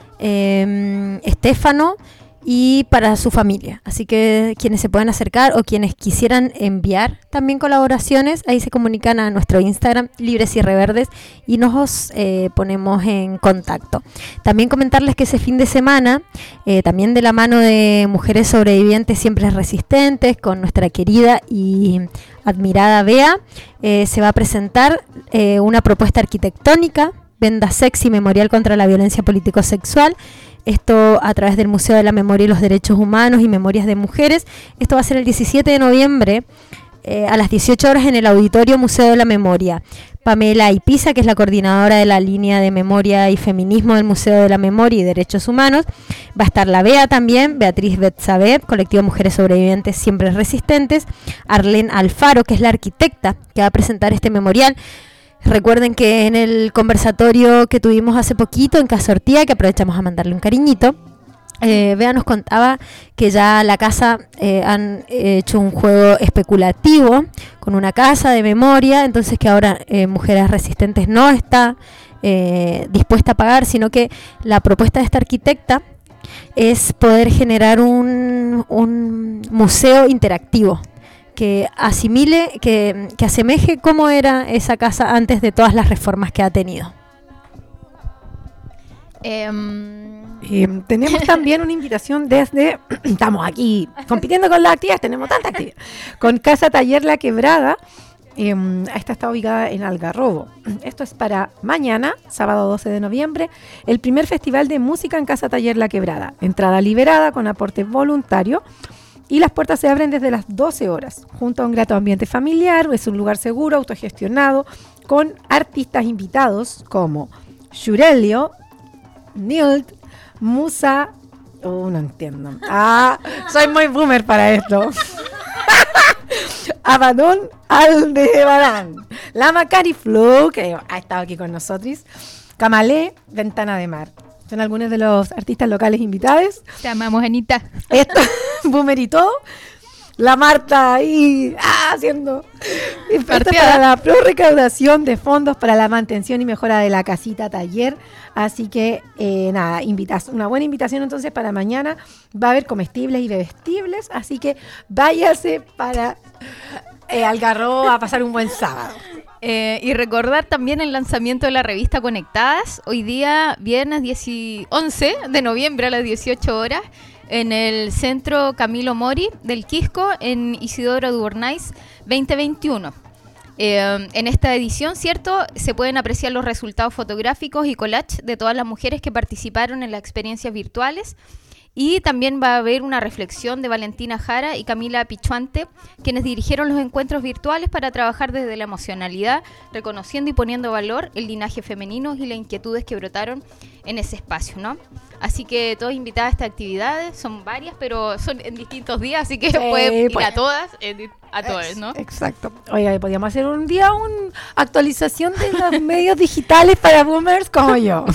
Estefano y para su familia. Así que quienes se puedan acercar o quienes quisieran enviar también colaboraciones, ahí se comunican a nuestro Instagram, Libres y Reverdes, y nos ponemos en contacto. También comentarles que ese fin de semana, también de la mano de Mujeres Sobrevivientes Siempre Resistentes, con nuestra querida y admirada Bea, se va a presentar una propuesta arquitectónica, Venda Sexy, Memorial contra la Violencia Político-Sexual. Esto a través del Museo de la Memoria y los Derechos Humanos y Memorias de Mujeres. Esto va a ser el 17 de noviembre a las 18 horas en el Auditorio Museo de la Memoria. Pamela Ipiza, que es la coordinadora de la línea de Memoria y Feminismo del Museo de la Memoria y Derechos Humanos. Va a estar la Bea también, Beatriz Betsabe, Colectivo Mujeres Sobrevivientes Siempre Resistentes. Arlene Alfaro, que es la arquitecta que va a presentar este memorial. Recuerden que en el conversatorio que tuvimos hace poquito en Casa Ortía, que aprovechamos a mandarle un cariñito, Bea nos contaba que ya la casa han hecho un juego especulativo con una casa de memoria, entonces que ahora Mujeres Resistentes no está dispuesta a pagar, sino que la propuesta de esta arquitecta es poder generar un museo interactivo que asimile, que asemeje cómo era esa casa antes de todas las reformas que ha tenido. Tenemos también una invitación desde, estamos aquí compitiendo con las actividades, tenemos tanta actividad, con Casa Taller La Quebrada. Esta está ubicada en Algarrobo. Esto es para mañana, sábado 12 de noviembre, el primer festival de música en Casa Taller La Quebrada. Entrada liberada con aporte voluntario. Y las puertas se abren desde las 12 horas, junto a un grato ambiente familiar. Es un lugar seguro, autogestionado, con artistas invitados como Shurelio, Nilt, Musa... no entiendo. Soy muy boomer para esto. Abaddon Aldebarán, La Macari Flow, que ha estado aquí con nosotros. Camalé, Ventana de Mar. Son algunos de los artistas locales invitados. Te amamos, Anita. Esto, Boomer y todo. La Marta ahí haciendo esto para la recaudación de fondos para la mantención y mejora de la casita taller. Así que nada, una buena invitación entonces para mañana. Va a haber comestibles y bebestibles, así que váyase para Algarrobo a pasar un buen sábado. Y recordar también el lanzamiento de la revista Conectadas, hoy día viernes 11 de noviembre a las 18 horas, en el Centro Camilo Mori del Quisco, en Isidoro Dubernais 2021. En esta edición, ¿cierto?, se pueden apreciar los resultados fotográficos y collage de todas las mujeres que participaron en las experiencias virtuales. Y también va a haber una reflexión de Valentina Jara y Camila Pichuante, quienes dirigieron los encuentros virtuales para trabajar desde la emocionalidad, reconociendo y poniendo valor el linaje femenino y las inquietudes que brotaron en ese espacio, ¿no? Así que todos invitados a estas actividades, son varias, pero son en distintos días, así que pueden ir a todas, a todos, ¿no? Exacto. Oiga, podríamos hacer un día una actualización de los medios digitales para boomers como yo.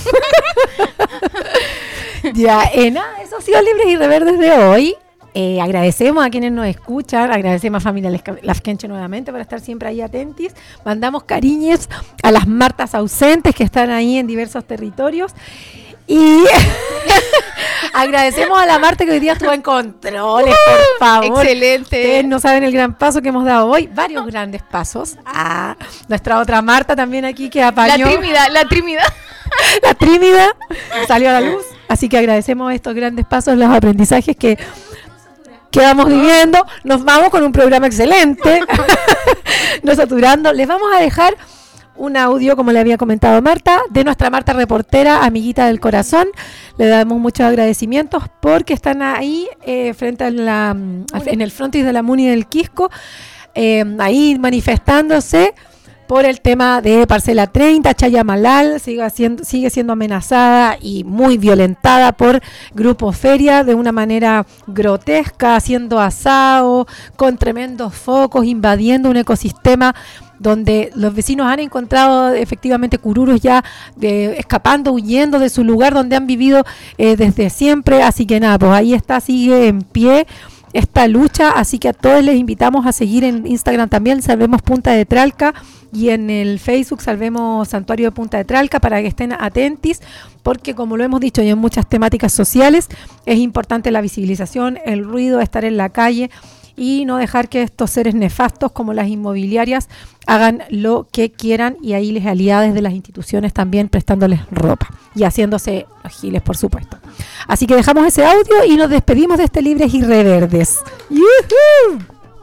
Ya, nada, eso ha sido Libres y Reverdes de hoy. Agradecemos a quienes nos escuchan, agradecemos a Familia Lasquenche nuevamente por estar siempre ahí atentis. Mandamos cariños a las Martas ausentes que están ahí en diversos territorios. Y agradecemos a la Marta que hoy día estuvo en controles, por favor. Excelente. Ustedes no saben el gran paso que hemos dado hoy, varios grandes pasos. Nuestra otra Marta también aquí que apañó. La Trinidad. La Trinidad salió a la luz. Así que agradecemos estos grandes pasos, los aprendizajes que vamos viviendo. Nos vamos con un programa excelente. No saturando. Les vamos a dejar un audio, como le había comentado Marta, de nuestra Marta reportera, amiguita del corazón. Le damos muchos agradecimientos porque están ahí frente en el frontis de la Muni del Quisco, ahí manifestándose por el tema de Parcela 30. Chayamalal sigue siendo amenazada y muy violentada por Grupo Feria de una manera grotesca, haciendo asado, con tremendos focos, invadiendo un ecosistema donde los vecinos han encontrado efectivamente cururos ya escapando, huyendo de su lugar donde han vivido desde siempre. Así que nada, pues ahí está, sigue en pie esta lucha, así que a todos les invitamos a seguir en Instagram también, Salvemos Punta de Tralca, y en el Facebook Salvemos Santuario de Punta de Tralca, para que estén atentis, porque como lo hemos dicho ya en muchas temáticas sociales, es importante la visibilización, el ruido, estar en la calle y no dejar que estos seres nefastos como las inmobiliarias hagan lo que quieran, y ahí les aliadas de las instituciones también prestándoles ropa y haciéndose los giles, por supuesto. Así que dejamos ese audio y nos despedimos de este Libres y Reverdes. ¡Yuhu!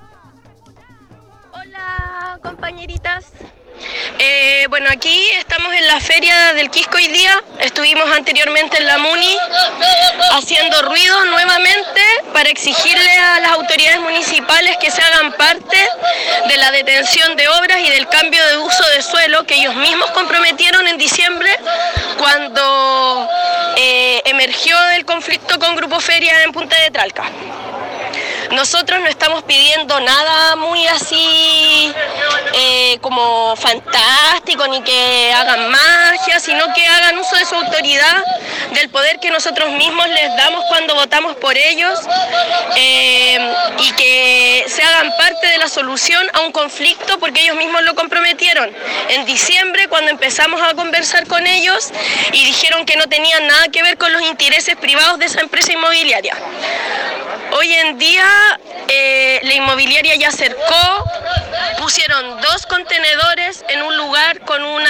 Hola, compañeritas. Bueno, aquí estamos en la feria del Quisco hoy día. Estuvimos anteriormente en la Muni haciendo ruido nuevamente para exigirle a las autoridades municipales que se hagan parte de la detención de obras y del cambio de uso de suelo que ellos mismos comprometieron en diciembre cuando emergió el conflicto con Grupo Feria en Punta de Tralca. Nosotros no estamos pidiendo nada muy así como fantástico, ni que hagan magia, sino que hagan uso de su autoridad, del poder que nosotros mismos les damos cuando votamos por ellos, y que se hagan parte de la solución a un conflicto, porque ellos mismos lo comprometieron en diciembre cuando empezamos a conversar con ellos y dijeron que no tenían nada que ver con los intereses privados de esa empresa inmobiliaria. Hoy en día la inmobiliaria ya cercó, pusieron 2 contenedores en un lugar con un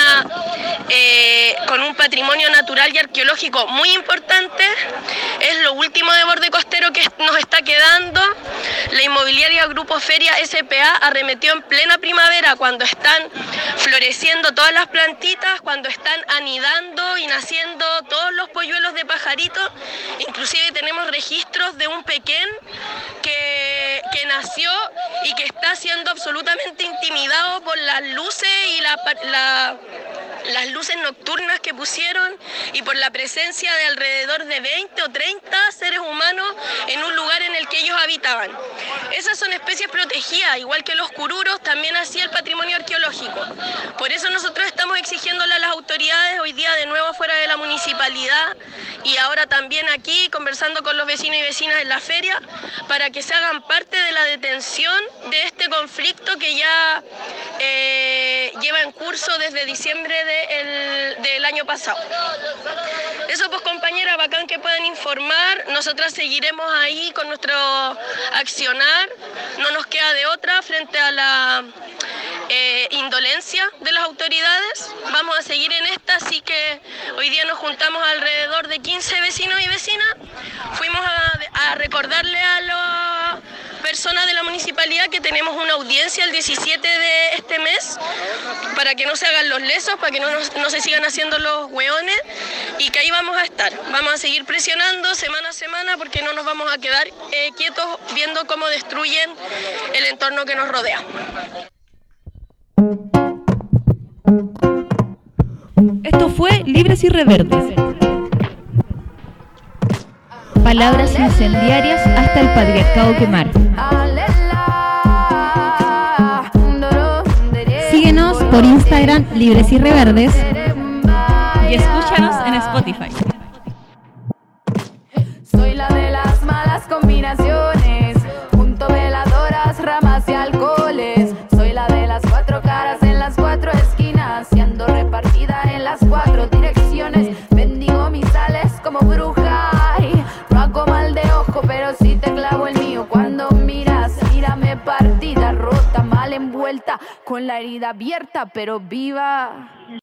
patrimonio natural y arqueológico muy importante. Es lo último de borde costero que nos está quedando. La inmobiliaria Grupo Feria SPA arremetió en plena primavera, cuando están floreciendo todas las plantitas, cuando están anidando y naciendo todos los polluelos de pajaritos. Inclusive tenemos registros de un pequeño que nació y que está siendo absolutamente intimidado por las luces y las luces nocturnas que pusieron, y por la presencia de alrededor de 20 o 30 seres humanos en un lugar en el que ellos habitaban. Esas son especies protegidas, igual que los cururos, también así el patrimonio arqueológico. Por eso nosotros estamos exigiéndole a las autoridades hoy día de nuevo fuera de la municipalidad y ahora también aquí conversando con los vecinos y vecinas en la feria para que se hagan parte de la detención de este conflicto que ya lleva en curso desde diciembre del año pasado. Eso pues compañera, bacán que puedan informar, nosotras seguiremos ahí con nuestro accionar, no nos queda de otra frente a la indolencia de las autoridades, vamos a seguir en esta, así que hoy día nos juntamos alrededor de 15 vecinos y vecinas, fuimos a recordarle a las personas de la municipalidad que tenemos una audiencia el 17 de este mes para que no se hagan los lesos, para que no se sigan haciendo los hueones y que ahí vamos a estar, vamos a seguir presionando semana a semana porque no nos vamos a quedar quietos viendo cómo destruyen el entorno que nos rodea. Esto fue Libres y Reverdes. Palabras incendiarias hasta el patriarcado quemar. Síguenos por Instagram Libres y Reverdes y escúchanos en Spotify. Soy la de las malas combinaciones, junto veladoras, ramas y alcoholes. Soy la de las 4 caras en las 4 esquinas y ando repartida en las 4 direcciones. Bendigo mis sales como bruja y no hago mal de ojo, pero si te clavo el mío cuando miras. Mírame partida, rota, mal envuelta, con la herida abierta pero viva.